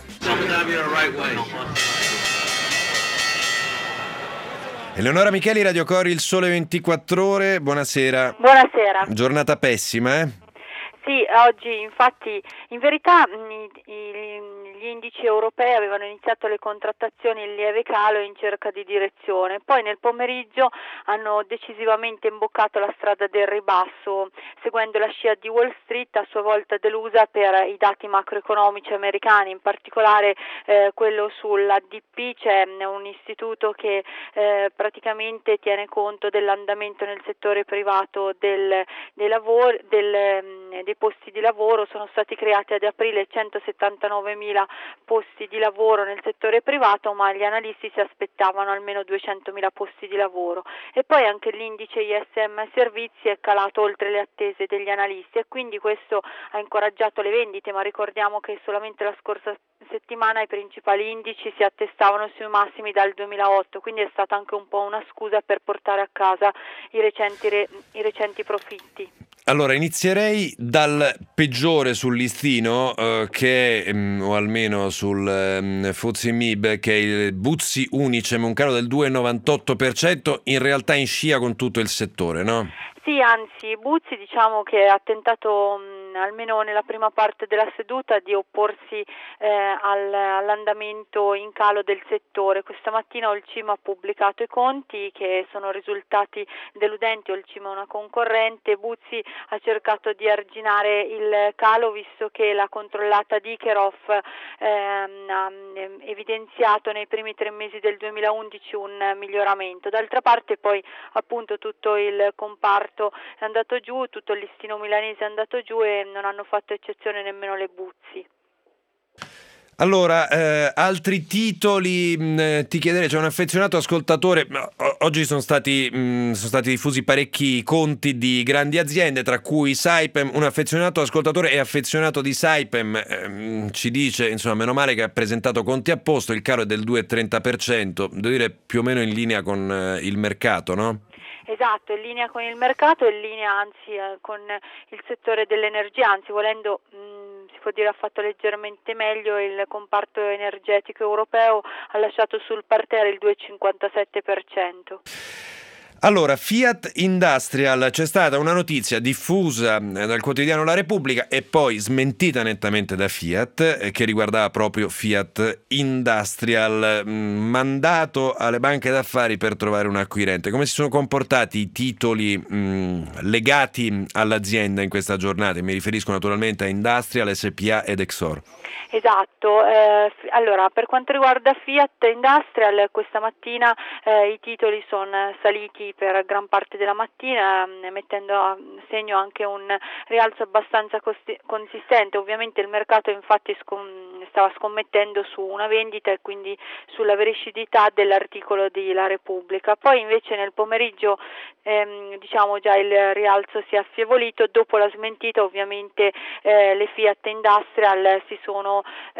Eleonora Micheli, Radio Cori, Il Sole ventiquattro Ore, buonasera. Buonasera. Giornata pessima, eh? Sì, oggi infatti in verità i, i, gli indici europei avevano iniziato le contrattazioni in lieve calo in cerca di direzione, poi nel pomeriggio hanno decisivamente imboccato la strada del ribasso, seguendo la scia di Wall Street, a sua volta delusa per i dati macroeconomici americani, in particolare eh, quello sull'A D P. C'è un istituto che eh, praticamente tiene conto dell'andamento nel settore privato del, dei lavori, del, dei posti di lavoro. Sono stati creati ad aprile centosettantanovemila posti di lavoro nel settore privato, ma gli analisti si aspettavano almeno duecentomila posti di lavoro. E poi anche l'indice I S M servizi è calato oltre le attese degli analisti e quindi questo ha incoraggiato le vendite, ma ricordiamo che solamente la scorsa settimana i principali indici si attestavano sui massimi dal duemilaotto, quindi è stata anche un po' una scusa per portare a casa i recenti, re, i recenti profitti. Allora, inizierei dal peggiore sul listino, eh, che è, mh, o almeno sul um, F T S E M I B, che è il Buzzi Unicem, un calo del due virgola novantotto per cento, in realtà in scia con tutto il settore, no? Sì, anzi, Buzzi diciamo che ha tentato mh, almeno nella prima parte della seduta di opporsi eh, al, all'andamento in calo del settore. Questa mattina il C I M ha pubblicato i conti che sono risultati deludenti, il C I M è una concorrente. Buzzi ha cercato di arginare il calo visto che la controllata Dickerhoff ehm, ha evidenziato nei primi tre mesi del duemilaundici un miglioramento. D'altra parte poi appunto tutto il comparto è andato giù, tutto il listino milanese è andato giù e non hanno fatto eccezione nemmeno le Buzzi. Allora, eh, altri titoli, mh, ti chiederei, c'è un affezionato ascoltatore, o- oggi sono stati, mh, sono stati diffusi parecchi conti di grandi aziende, tra cui Saipem. Un affezionato ascoltatore e affezionato di Saipem ehm, ci dice, insomma, meno male che ha presentato conti a posto, il caro è del due virgola trenta per cento, devo dire più o meno in linea con eh, il mercato, no? Esatto, in linea con il mercato, in linea anzi eh, con il settore dell'energia, anzi volendo mh, si può dire ha fatto leggermente meglio. Il comparto energetico europeo ha lasciato sul parterre il due virgola cinquantasette per cento. Allora, Fiat Industrial, c'è stata una notizia diffusa dal quotidiano La Repubblica e poi smentita nettamente da Fiat, eh, che riguardava proprio Fiat Industrial, mh, mandato alle banche d'affari per trovare un acquirente. Come si sono comportati i titoli mh, legati all'azienda in questa giornata? Mi riferisco naturalmente a Industrial, S P A ed Exor. Esatto, eh, allora per quanto riguarda Fiat Industrial questa mattina eh, i titoli sono saliti per gran parte della mattina, eh, mettendo a segno anche un rialzo abbastanza costi- consistente. Ovviamente il mercato infatti scom- stava scommettendo su una vendita e quindi sulla veridicità dell'articolo di La Repubblica. Poi invece nel pomeriggio ehm, diciamo già il rialzo si è affievolito. Dopo la smentita ovviamente eh, le Fiat Industrial si sono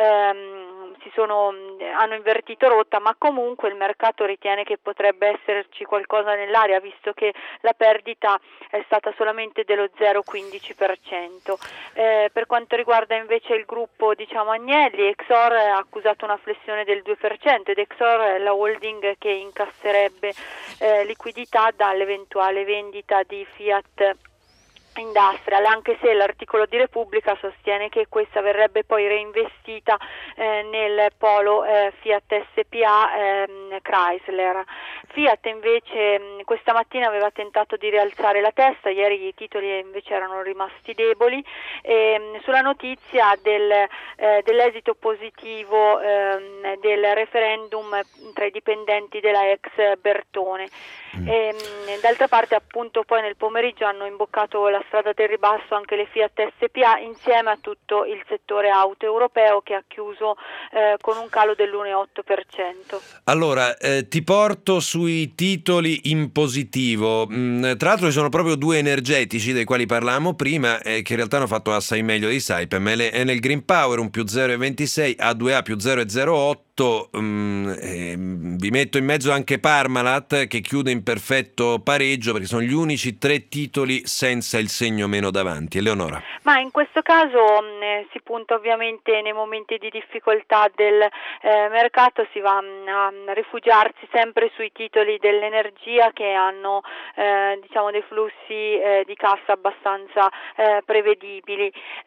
Ehm, si sono, hanno invertito rotta, ma comunque il mercato ritiene che potrebbe esserci qualcosa nell'aria, visto che la perdita è stata solamente dello zero virgola quindici per cento. Eh, per quanto riguarda invece il gruppo diciamo Agnelli, Exor ha accusato una flessione del due per cento ed Exor è la holding che incasserebbe eh, liquidità dall'eventuale vendita di Fiat Industrial, anche se l'articolo di Repubblica sostiene che questa verrebbe poi reinvestita eh, nel polo eh, Fiat S P A ehm, Chrysler. Fiat invece mh, questa mattina aveva tentato di rialzare la testa, ieri i titoli invece erano rimasti deboli e, mh, sulla notizia del, eh, dell'esito positivo ehm, del referendum tra i dipendenti della ex Bertone. Mm. E, mh, d'altra parte appunto poi nel pomeriggio hanno imboccato la strada del ribasso anche le Fiat S P A insieme a tutto il settore auto europeo che ha chiuso eh, con un calo dell'uno virgola otto per cento. Allora, eh, ti porto sui titoli in positivo. Mm, tra l'altro ci sono proprio due energetici dei quali parlavamo prima e eh, che in realtà hanno fatto assai meglio di Saipem. È nel Green Power un più zero virgola ventisei, A due A più zero virgola zero otto. Um, eh, vi metto in mezzo anche Parmalat che chiude in perfetto pareggio perché sono gli unici tre titoli senza il segno meno davanti. Eleonora. Ma in questo caso mh, si punta ovviamente nei momenti di difficoltà del eh, mercato, si va mh, a rifugiarsi sempre sui titoli dell'energia che hanno eh, diciamo dei flussi eh, di cassa abbastanza eh, prevedibili.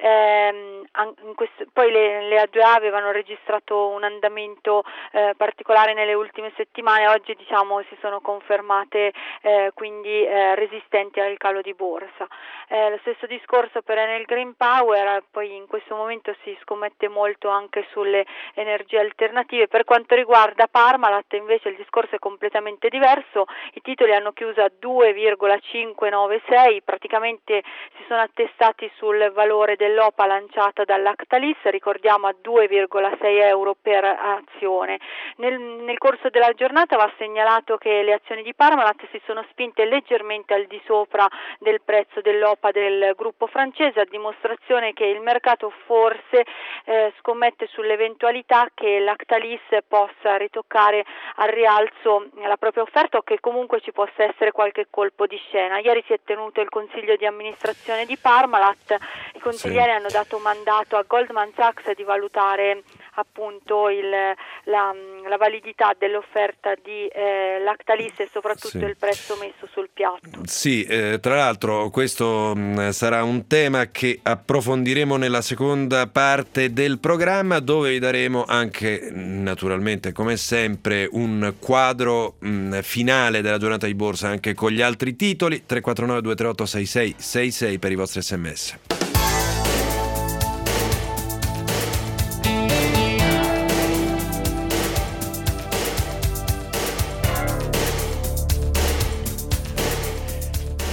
Eh, in questo, poi le, le A due A avevano registrato un andamento Eh, particolare nelle ultime settimane, oggi diciamo si sono confermate eh, quindi eh, resistenti al calo di borsa. Eh, lo stesso discorso per Enel Green Power, poi in questo momento si scommette molto anche sulle energie alternative. Per quanto riguarda Parmalat invece il discorso è completamente diverso, i titoli hanno chiuso a due virgola cinquecentonovantasei, praticamente si sono attestati sul valore dell'O P A lanciata dall'Actalis, ricordiamo a due virgola sei euro per azione. Nel, nel corso della giornata va segnalato che le azioni di Parmalat si sono spinte leggermente al di sopra del prezzo dell'O P A del gruppo francese, a dimostrazione che il mercato forse eh, scommette sull'eventualità che l'Actalis possa ritoccare al rialzo la propria offerta o che comunque ci possa essere qualche colpo di scena. Ieri si è tenuto il consiglio di amministrazione di Parmalat, i consiglieri sì. hanno dato mandato a Goldman Sachs di valutare appunto il, la, la validità dell'offerta di eh, Lactalis e soprattutto sì. il prezzo messo sul piatto. Sì, eh, tra l'altro questo mh, sarà un tema che approfondiremo nella seconda parte del programma, dove vi daremo anche naturalmente come sempre un quadro mh, finale della giornata di borsa anche con gli altri titoli. Tre quattro nove due tre otto sei sei sei sei per i vostri sms.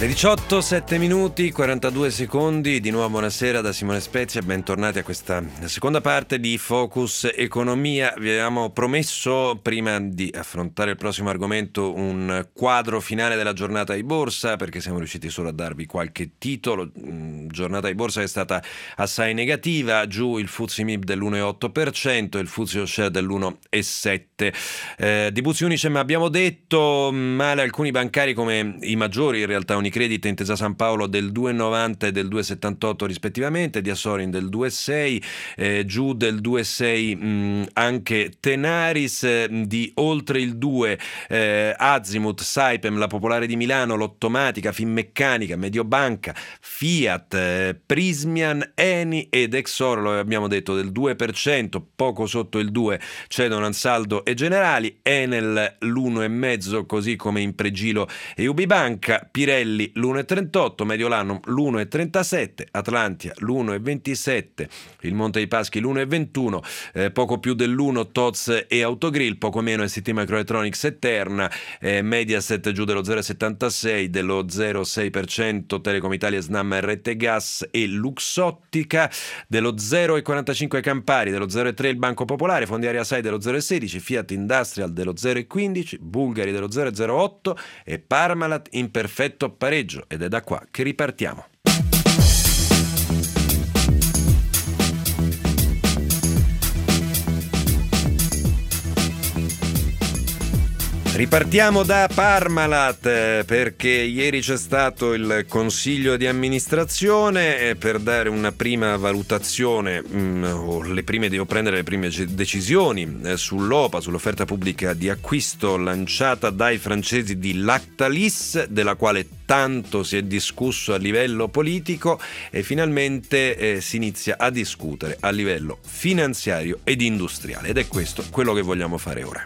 Le diciotto, sette minuti, quarantadue secondi, di nuovo buonasera da Simone Spezia, bentornati a questa seconda parte di Focus Economia. Vi avevamo promesso, prima di affrontare il prossimo argomento, un quadro finale della giornata di borsa, perché siamo riusciti solo a darvi qualche titolo. Giornata di borsa che è stata assai negativa, giù il F T S E M I B dell'uno virgola otto per cento e il F T S E O Share dell'uno virgola sette per cento. Eh, di Buzzi Unicem abbiamo detto, male alcuni bancari come i maggiori, in realtà Unicredit e Intesa San Paolo del due virgola novanta e del due virgola settantotto rispettivamente, di Assorin del due virgola sei, eh, giù del due virgola sei mh, anche Tenaris, eh, di oltre il due eh, Azimut, Saipem, la Popolare di Milano, Lottomatica, Finmeccanica, Mediobanca, Fiat, eh, Prismian, Eni ed Exor, lo abbiamo detto, del due per cento, poco sotto il due cedono Ansaldo e Generali, Enel l'uno virgola cinque, così come Impregilo e Ubibanca, Pirelli l'uno virgola trentotto, Mediolanum l'uno virgola trentasette, Atlantia l'uno virgola ventisette, il Monte dei Paschi l'uno virgola ventuno, eh, poco più dell'uno T O Z S e Autogrill, poco meno S T Microelectronics e Terna, eh, Mediaset giù dello zero virgola settantasei, dello zero virgola sei per cento Telecom Italia, Snam, R T Gas e Luxottica, dello zero virgola quarantacinque Campari, dello zero virgola tre il Banco Popolare, Fondiaria Sai dello zero virgola sedici, Fiat Industrial dello zero virgola quindici, Bulgari dello zero virgola zero otto e Parmalat in perfetto pareggio, ed è da qua che ripartiamo. Ripartiamo da Parmalat, eh, perché ieri c'è stato il consiglio di amministrazione eh, per dare una prima valutazione mh, o, le prime, devo prendere le prime decisioni eh, sull'O P A, sull'offerta pubblica di acquisto lanciata dai francesi di Lactalis, della quale tanto si è discusso a livello politico, e finalmente eh, si inizia a discutere a livello finanziario ed industriale, ed è questo quello che vogliamo fare ora.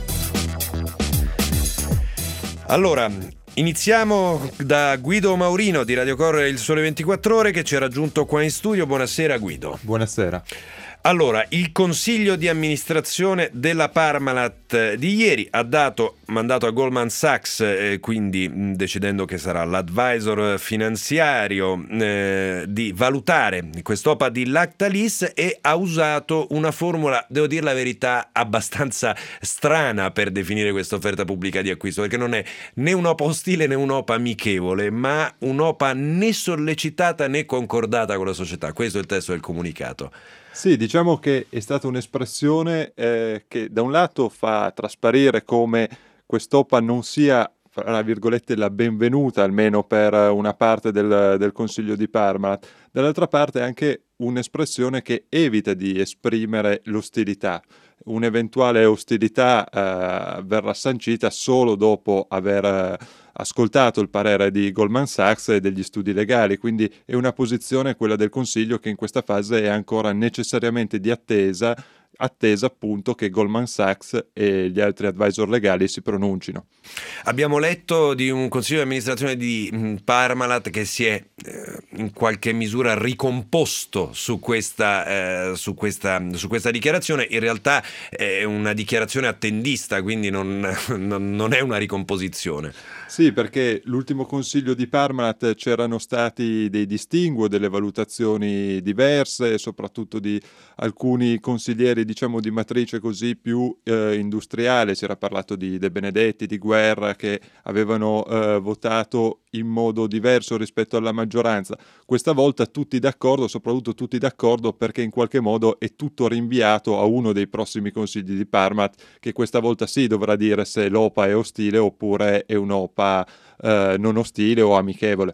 Allora, iniziamo da Guido Maurino di Radio Corriere Il Sole ventiquattro Ore, che ci ha raggiunto qua in studio. Buonasera Guido. Buonasera. Allora, il consiglio di amministrazione della Parmalat di ieri ha dato mandato a Goldman Sachs, eh, quindi mh, decidendo che sarà l'advisor finanziario, eh, di valutare quest'O P A di Lactalis, e ha usato una formula, devo dire la verità, abbastanza strana per definire questa offerta pubblica di acquisto, perché non è né un'O P A ostile né un'O P A amichevole, ma un'O P A né sollecitata né concordata con la società. Questo è il testo del comunicato. Sì, diciamo che è stata un'espressione eh, che da un lato fa trasparire come quest'O P A non sia, tra virgolette, la benvenuta, almeno per una parte del, del Consiglio di Parmalat, dall'altra parte è anche un'espressione che evita di esprimere l'ostilità. Un'eventuale ostilità eh, verrà sancita solo dopo aver eh, ascoltato il parere di Goldman Sachs e degli studi legali, quindi è una posizione, quella del Consiglio, che in questa fase è ancora necessariamente di attesa, attesa appunto che Goldman Sachs e gli altri advisor legali si pronuncino. Abbiamo letto di un consiglio di amministrazione di mh, Parmalat che si è eh, in qualche misura ricomposto su questa, eh, su questa, su questa dichiarazione. In realtà è una dichiarazione attendista, quindi non, non, non è una ricomposizione. Sì, perché l'ultimo consiglio di Parmalat c'erano stati dei distinguo, delle valutazioni diverse, soprattutto di alcuni consiglieri, diciamo, di matrice così più eh, industriale. Si era parlato di De Benedetti, di Guerra, che avevano eh, votato in modo diverso rispetto alla maggioranza. Questa volta tutti d'accordo, soprattutto tutti d'accordo perché in qualche modo è tutto rinviato a uno dei prossimi consigli di Parmalat, che questa volta sì dovrà dire se l'O P A è ostile oppure è un O P A eh, non ostile o amichevole.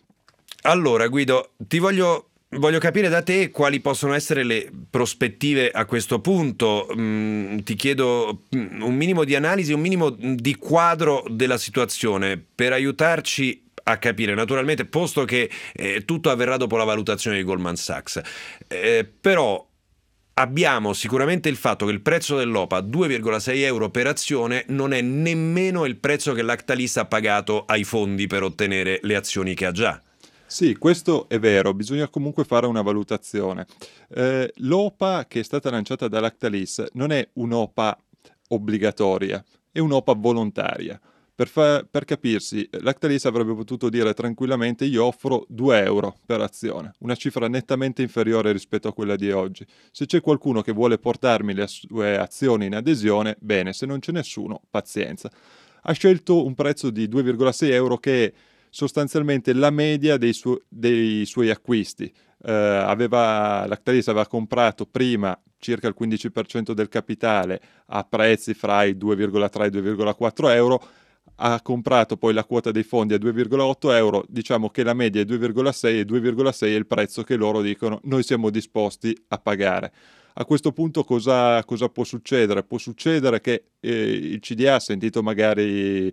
Allora Guido, ti voglio Voglio capire da te quali possono essere le prospettive a questo punto. Mm, ti chiedo un minimo di analisi, un minimo di quadro della situazione per aiutarci a capire, naturalmente, posto che eh, tutto avverrà dopo la valutazione di Goldman Sachs. Eh, però abbiamo sicuramente il fatto che il prezzo dell'O P A, due virgola sei euro per azione, non è nemmeno il prezzo che Lactalis ha pagato ai fondi per ottenere le azioni che ha già. Sì, questo è vero, bisogna comunque fare una valutazione. Eh, L'O P A che è stata lanciata da Lactalis non è un'O P A obbligatoria, è un'O P A volontaria. Per, fa- per capirsi, Lactalis avrebbe potuto dire tranquillamente io offro due euro per azione, una cifra nettamente inferiore rispetto a quella di oggi. Se c'è qualcuno che vuole portarmi le sue azioni in adesione, bene, se non c'è nessuno, pazienza. Ha scelto un prezzo di due virgola sei euro che è sostanzialmente la media dei, su- dei suoi acquisti. Uh, aveva, Lactalis aveva comprato prima circa il quindici per cento del capitale a prezzi fra i due virgola tre e i due virgola quattro euro, ha comprato poi la quota dei fondi a due virgola otto euro, diciamo che la media è due virgola sei e due virgola sei è il prezzo che loro dicono noi siamo disposti a pagare. A questo punto cosa, cosa può succedere? Può succedere che eh, il C D A, sentito magari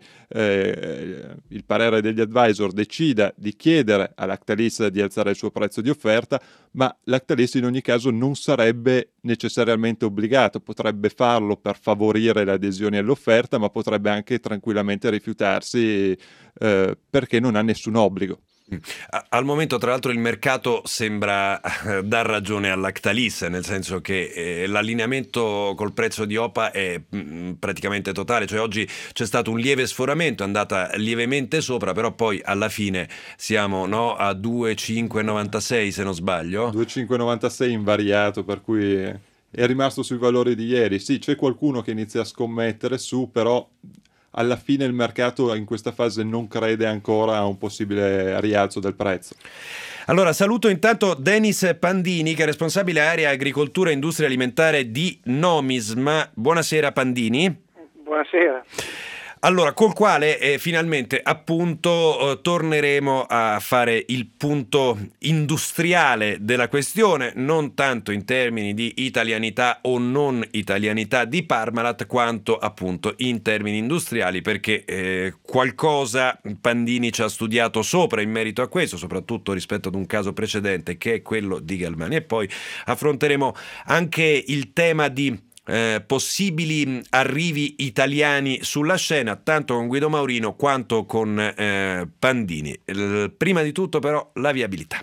eh, il parere degli advisor, decida di chiedere a Lactalis di alzare il suo prezzo di offerta, ma Lactalis in ogni caso non sarebbe necessariamente obbligato, potrebbe farlo per favorire le adesioni all'offerta, ma potrebbe anche tranquillamente rifiutarsi eh, perché non ha nessun obbligo. Al momento, tra l'altro, il mercato sembra dar ragione a Lactalis, nel senso che eh, l'allineamento col prezzo di O P A è mh, praticamente totale, cioè oggi c'è stato un lieve sforamento, è andata lievemente sopra, però poi alla fine siamo no, a due virgola cinquecentonovantasei se non sbaglio. due virgola cinquecentonovantasei invariato, per cui è rimasto sui valori di ieri. Sì, c'è qualcuno che inizia a scommettere su, però alla fine il mercato in questa fase non crede ancora a un possibile rialzo del prezzo. Allora saluto intanto Denis Pandini, che è responsabile area agricoltura e industria alimentare di Nomisma. Buonasera Pandini. Buonasera. Allora, col quale eh, finalmente appunto eh, torneremo a fare il punto industriale della questione, non tanto in termini di italianità o non italianità di Parmalat, quanto appunto in termini industriali, perché eh, qualcosa Pandini ci ha studiato sopra in merito a questo, soprattutto rispetto ad un caso precedente che è quello di Galvani, e poi affronteremo anche il tema di Eh, possibili arrivi italiani sulla scena, tanto con Guido Maurino quanto con eh, Pandini. Il, prima di tutto però la viabilità.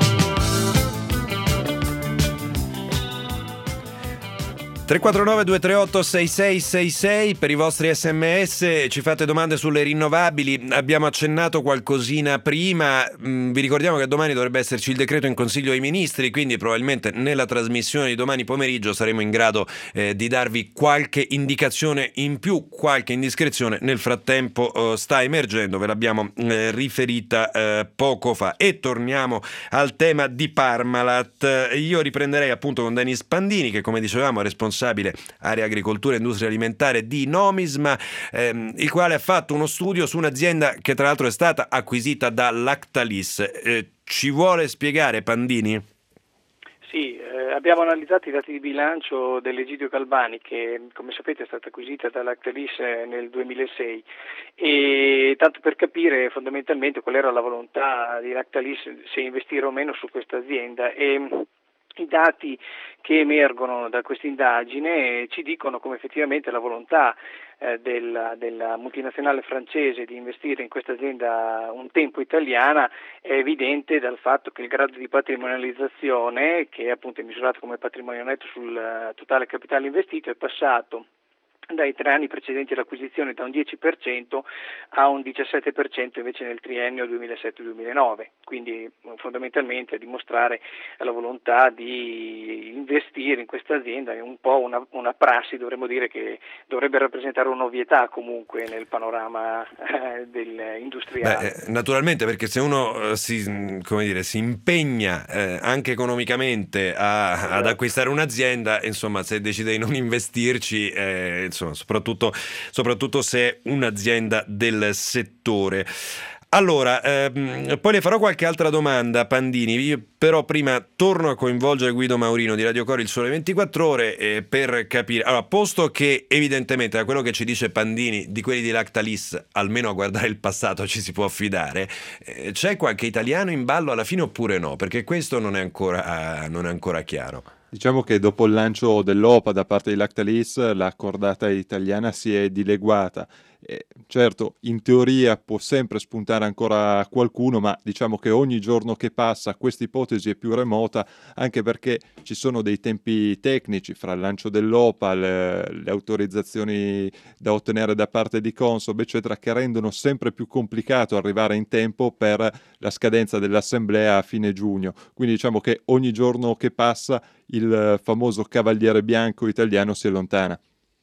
tre quattro nove due tre otto sei sei sei sei per i vostri sms, ci fate domande sulle rinnovabili. Abbiamo accennato qualcosina prima, mm, vi ricordiamo che domani dovrebbe esserci il decreto in Consiglio dei Ministri, quindi probabilmente nella trasmissione di domani pomeriggio saremo in grado eh, di darvi qualche indicazione in più, qualche indiscrezione nel frattempo eh, sta emergendo, ve l'abbiamo eh, riferita eh, poco fa. E torniamo al tema di Parmalat. Io riprenderei appunto con Denis Pandini, che come dicevamo è responsabile area agricoltura e industria alimentare di Nomisma, ehm, il quale ha fatto uno studio su un'azienda che tra l'altro è stata acquisita da Lactalis. Eh, ci vuole spiegare Pandini? Sì, eh, abbiamo analizzato i dati di bilancio dell'Egidio Galvani, che come sapete è stata acquisita da Lactalis nel duemilasei, e tanto per capire fondamentalmente qual era la volontà di Lactalis se investire o meno su questa azienda. E i dati che emergono da questa indagine ci dicono come effettivamente la volontà eh, della, della multinazionale francese di investire in questa azienda un tempo italiana è evidente dal fatto che il grado di patrimonializzazione, che appunto è misurato come patrimonio netto sul totale capitale investito, è passato dai tre anni precedenti all'acquisizione da un dieci per cento a un diciassette per cento invece nel triennio duemilasette duemilanove, quindi fondamentalmente a dimostrare la volontà di investire in questa azienda. È un po' una, una prassi, dovremmo dire, che dovrebbe rappresentare un'ovvietà comunque nel panorama eh, del industriale. Beh, naturalmente, perché se uno eh, si, come dire, si impegna eh, anche economicamente a, ad acquistare un'azienda, insomma, se decide di non investirci, eh, insomma, soprattutto, soprattutto se è un'azienda del settore. Allora, ehm, poi le farò qualche altra domanda, Pandini. Io però prima torno a coinvolgere Guido Maurino di Radio Cori Il Sole ventiquattro Ore eh, per capire. Allora, posto che evidentemente da quello che ci dice Pandini, di quelli di Lactalis, almeno a guardare il passato ci si può affidare, eh, c'è qualche italiano in ballo alla fine oppure no? Perché questo non è ancora, non è ancora chiaro. Diciamo che dopo il lancio dell'O P A da parte di Lactalis la cordata italiana si è dileguata Eh, certo, in teoria può sempre spuntare ancora qualcuno, ma diciamo che ogni giorno che passa questa ipotesi è più remota, anche perché ci sono dei tempi tecnici fra il lancio dell'O P A, le, le autorizzazioni da ottenere da parte di Consob, eccetera, che rendono sempre più complicato arrivare in tempo per la scadenza dell'assemblea a fine giugno. Quindi diciamo che ogni giorno che passa il famoso cavaliere bianco italiano si allontana.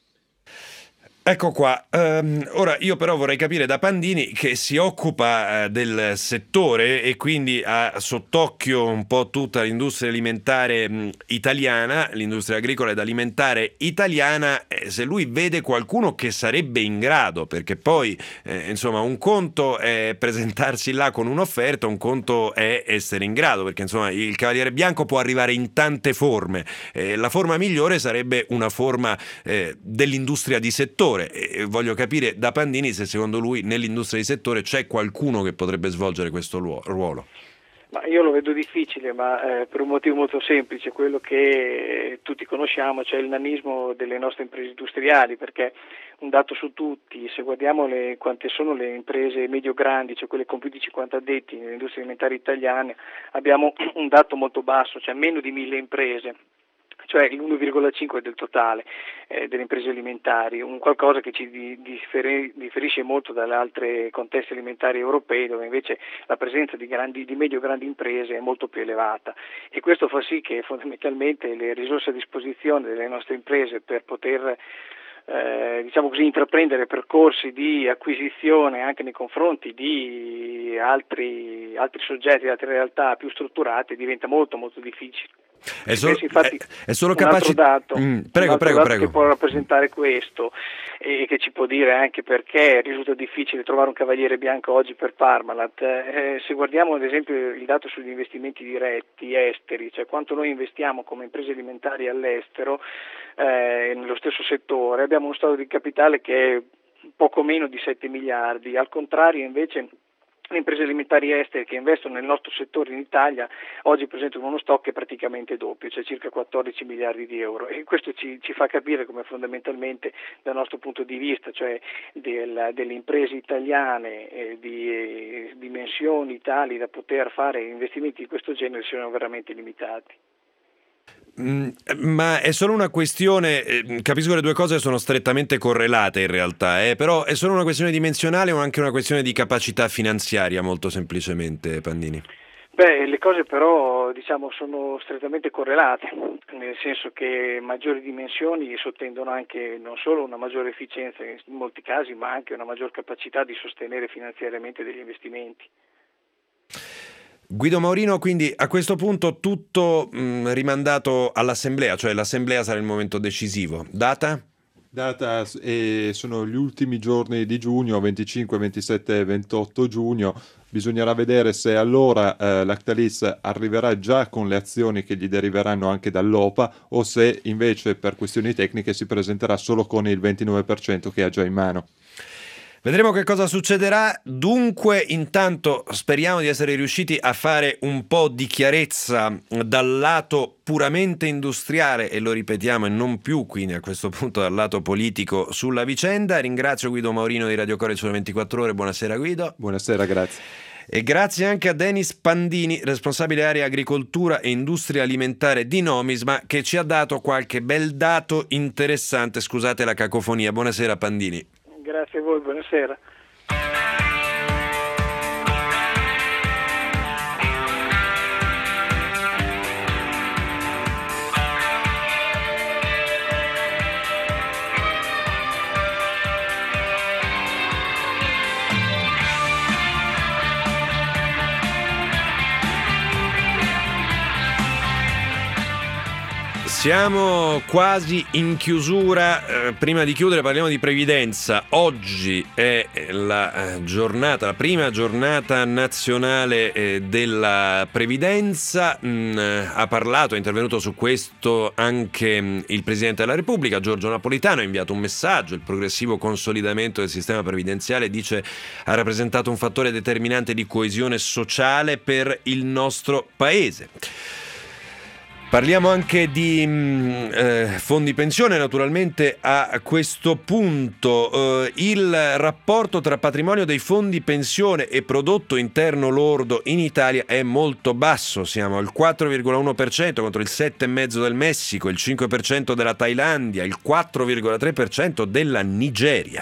Ecco qua, um, ora io però vorrei capire da Pandini, che si occupa uh, del settore e quindi ha sott'occhio un po' tutta l'industria alimentare mh, italiana, l'industria agricola ed alimentare italiana, eh, se lui vede qualcuno che sarebbe in grado, perché poi eh, insomma un conto è presentarsi là con un'offerta, un conto è essere in grado, perché insomma il cavaliere bianco può arrivare in tante forme, eh, la forma migliore sarebbe una forma eh, dell'industria di settore. E voglio capire da Pandini se secondo lui nell'industria di settore c'è qualcuno che potrebbe svolgere questo ruolo. Ma io lo vedo difficile, ma eh, per un motivo molto semplice, quello che tutti conosciamo, cioè il nanismo delle nostre imprese industriali, perché un dato su tutti, se guardiamo le, quante sono le imprese medio-grandi, cioè quelle con più di cinquanta addetti nelle industrie alimentari italiane, abbiamo un dato molto basso, cioè meno di mille imprese. Cioè l'uno virgola cinque del totale eh, delle imprese alimentari, un qualcosa che ci di, differi, differisce molto dalle altre contesti alimentari europei, dove invece la presenza di, grandi, di medio-grandi imprese è molto più elevata, e questo fa sì che fondamentalmente le risorse a disposizione delle nostre imprese per poter Eh, diciamo così, intraprendere percorsi di acquisizione anche nei confronti di altri, altri soggetti, altre realtà più strutturate, diventa molto molto difficile. È solo, pensi, infatti, è, è solo un capaci... altro dato, mm, prego, un altro prego, dato prego. che può rappresentare questo e che ci può dire anche perché risulta difficile trovare un cavaliere bianco oggi per Parmalat. Eh, se guardiamo ad esempio il dato sugli investimenti diretti esteri, cioè quanto noi investiamo come imprese alimentari all'estero eh, nello stesso settore, abbiamo uno stato di capitale che è poco meno di sette miliardi, al contrario invece le imprese alimentari estere che investono nel nostro settore in Italia oggi presentano uno stock che è praticamente doppio, cioè circa quattordici miliardi di euro, e questo ci, ci fa capire come fondamentalmente dal nostro punto di vista, cioè del, delle imprese italiane eh, di eh, dimensioni tali da poter fare investimenti di questo genere siano veramente limitati. Mm, ma è solo una questione, eh, capisco che le due cose sono strettamente correlate in realtà, eh, però è solo una questione dimensionale o anche una questione di capacità finanziaria, molto semplicemente, Pandini? Beh, le cose però diciamo sono strettamente correlate, nel senso che maggiori dimensioni sottendono anche non solo una maggiore efficienza in molti casi, ma anche una maggior capacità di sostenere finanziariamente degli investimenti. Guido Maurino, quindi a questo punto tutto mh, rimandato all'assemblea, cioè l'assemblea sarà il momento decisivo. Data? Data eh, sono gli ultimi giorni di giugno, venticinque, ventisette e ventotto giugno. Bisognerà vedere se allora eh, Lactalis arriverà già con le azioni che gli deriveranno anche dall'O P A o se invece per questioni tecniche si presenterà solo con il ventinove per cento che ha già in mano. Vedremo che cosa succederà. Dunque, intanto speriamo di essere riusciti a fare un po' di chiarezza dal lato puramente industriale, e lo ripetiamo, e non più quindi a questo punto dal lato politico sulla vicenda. Ringrazio Guido Maurino di Radio Core Sole ventiquattro Ore. Buonasera Guido. Buonasera, grazie. E grazie anche a Denis Pandini, responsabile area agricoltura e industria alimentare di Nomisma, che ci ha dato qualche bel dato interessante. Scusate la cacofonia. Buonasera Pandini. Grazie a voi, buonasera. Siamo quasi in chiusura, eh, prima di chiudere parliamo di previdenza. Oggi è la eh, giornata, la prima giornata nazionale eh, della previdenza. Mm, ha parlato, è intervenuto su questo anche mm, il Presidente della Repubblica, Giorgio Napolitano, ha inviato un messaggio. Il progressivo consolidamento del sistema previdenziale, dice, ha rappresentato un fattore determinante di coesione sociale per il nostro Paese. Parliamo anche di mh, eh, fondi pensione, naturalmente a questo punto. Eh, il rapporto tra patrimonio dei fondi pensione e prodotto interno lordo in Italia è molto basso, siamo al quattro virgola uno per cento contro il sette virgola cinque per cento del Messico, il cinque per cento della Thailandia, il quattro virgola tre per cento della Nigeria.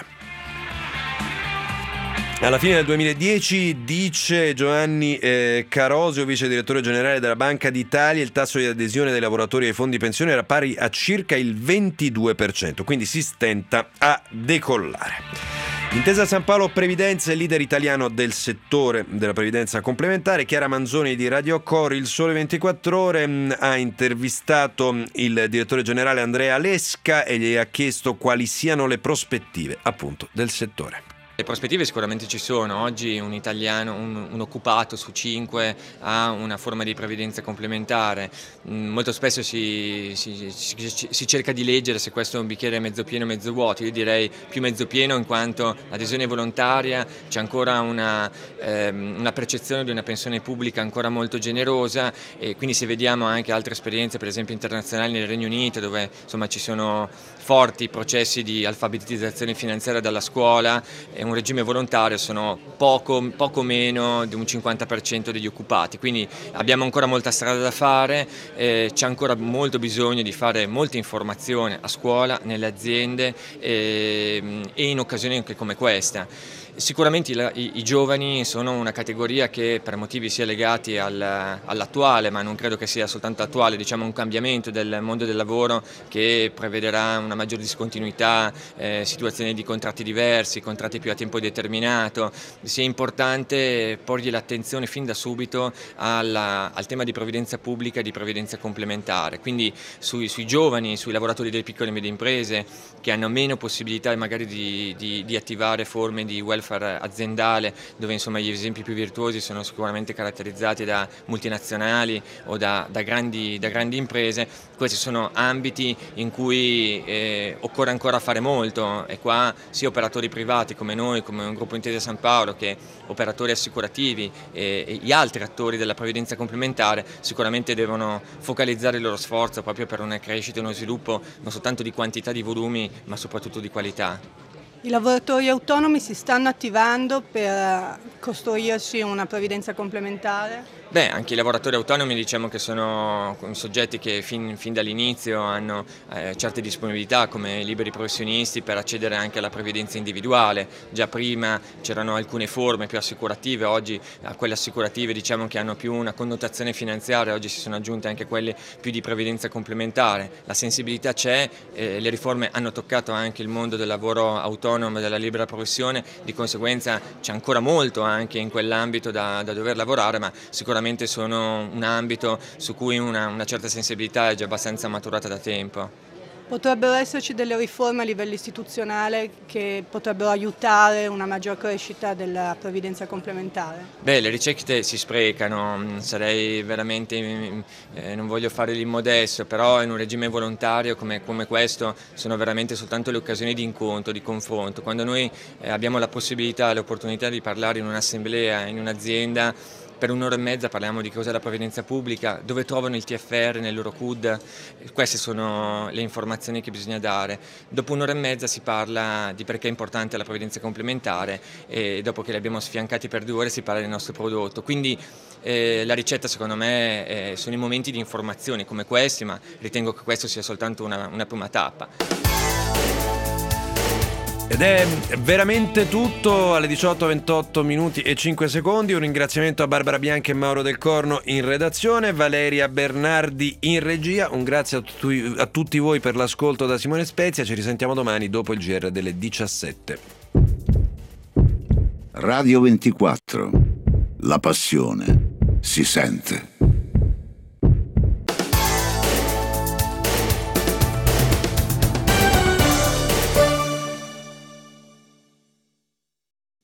Alla fine del duemiladieci, dice Giovanni eh, Carosio, vice direttore generale della Banca d'Italia, il tasso di adesione dei lavoratori ai fondi pensione era pari a circa il ventidue per cento, quindi si stenta a decollare. Intesa San Paolo Previdenza, il leader italiano del settore della previdenza complementare. Chiara Manzoni di Radio Cori, Il Sole ventiquattro Ore, mh, ha intervistato il direttore generale Andrea Lesca e gli ha chiesto quali siano le prospettive appunto del settore. Le prospettive sicuramente ci sono. Oggi un italiano, un, un occupato su cinque ha una forma di previdenza complementare. Molto spesso si, si, si, si cerca di leggere se questo è un bicchiere mezzo pieno o mezzo vuoto. Io direi più mezzo pieno, in quanto l'adesione volontaria, c'è ancora una, ehm, una percezione di una pensione pubblica ancora molto generosa, e quindi se vediamo anche altre esperienze, per esempio internazionali nel Regno Unito, dove insomma ci sono forti processi di alfabetizzazione finanziaria dalla scuola, e un regime volontario sono poco, poco meno di un cinquanta per cento degli occupati, quindi abbiamo ancora molta strada da fare, eh, c'è ancora molto bisogno di fare molta informazione a scuola, nelle aziende eh, e in occasioni anche come questa. Sicuramente i, i, i giovani sono una categoria che, per motivi sia legati al, all'attuale, ma non credo che sia soltanto attuale, diciamo un cambiamento del mondo del lavoro che prevederà una maggiore discontinuità, eh, situazioni di contratti diversi, contratti più a tempo determinato, sia importante porgli l'attenzione fin da subito alla, al tema di previdenza pubblica e di previdenza complementare, quindi sui, sui giovani, sui lavoratori delle piccole e medie imprese che hanno meno possibilità magari di, di, di attivare forme di welfare aziendale, dove insomma gli esempi più virtuosi sono sicuramente caratterizzati da multinazionali o da, da, grandi, da grandi imprese. Questi sono ambiti in cui eh, occorre ancora fare molto, e qua sia operatori privati come noi, come un gruppo Intesa San Paolo, che operatori assicurativi e, e gli altri attori della previdenza complementare sicuramente devono focalizzare il loro sforzo proprio per una crescita e uno sviluppo non soltanto di quantità di volumi, ma soprattutto di qualità. I lavoratori autonomi si stanno attivando per costruirsi una previdenza complementare? Beh, anche i lavoratori autonomi diciamo che sono soggetti che fin, fin dall'inizio hanno eh, certe disponibilità come liberi professionisti per accedere anche alla previdenza individuale. Già prima c'erano alcune forme più assicurative, oggi a quelle assicurative diciamo che hanno più una connotazione finanziaria, oggi si sono aggiunte anche quelle più di previdenza complementare. La sensibilità c'è, eh, le riforme hanno toccato anche il mondo del lavoro autonomo e della libera professione, di conseguenza c'è ancora molto anche in quell'ambito da, da dover lavorare, ma sicuramente sono un ambito su cui una, una certa sensibilità è già abbastanza maturata da tempo. Potrebbero esserci delle riforme a livello istituzionale che potrebbero aiutare una maggior crescita della previdenza complementare? Beh, le ricette si sprecano, sarei veramente, eh, non voglio fare l'immodesto, però in un regime volontario come, come questo sono veramente soltanto le occasioni di incontro, di confronto. Quando noi eh, abbiamo la possibilità e l'opportunità di parlare in un'assemblea, in un'azienda, per un'ora e mezza parliamo di cos'è la previdenza pubblica, dove trovano il T F R nel loro C U D, queste sono le informazioni che bisogna dare. Dopo un'ora e mezza si parla di perché è importante la previdenza complementare, e dopo che li abbiamo sfiancati per due ore si parla del nostro prodotto. Quindi eh, la ricetta secondo me eh, sono i momenti di informazione come questi, ma ritengo che questo sia soltanto una, una prima tappa. Ed è veramente tutto alle diciotto ventotto minuti e cinque secondi. Un ringraziamento a Barbara Bianchi e Mauro Del Corno in redazione, Valeria Bernardi in regia. Un grazie a, tu- a tutti voi per l'ascolto da Simone Spezia. Ci risentiamo domani dopo il G R delle diciassette. Radio ventiquattro. La passione si sente.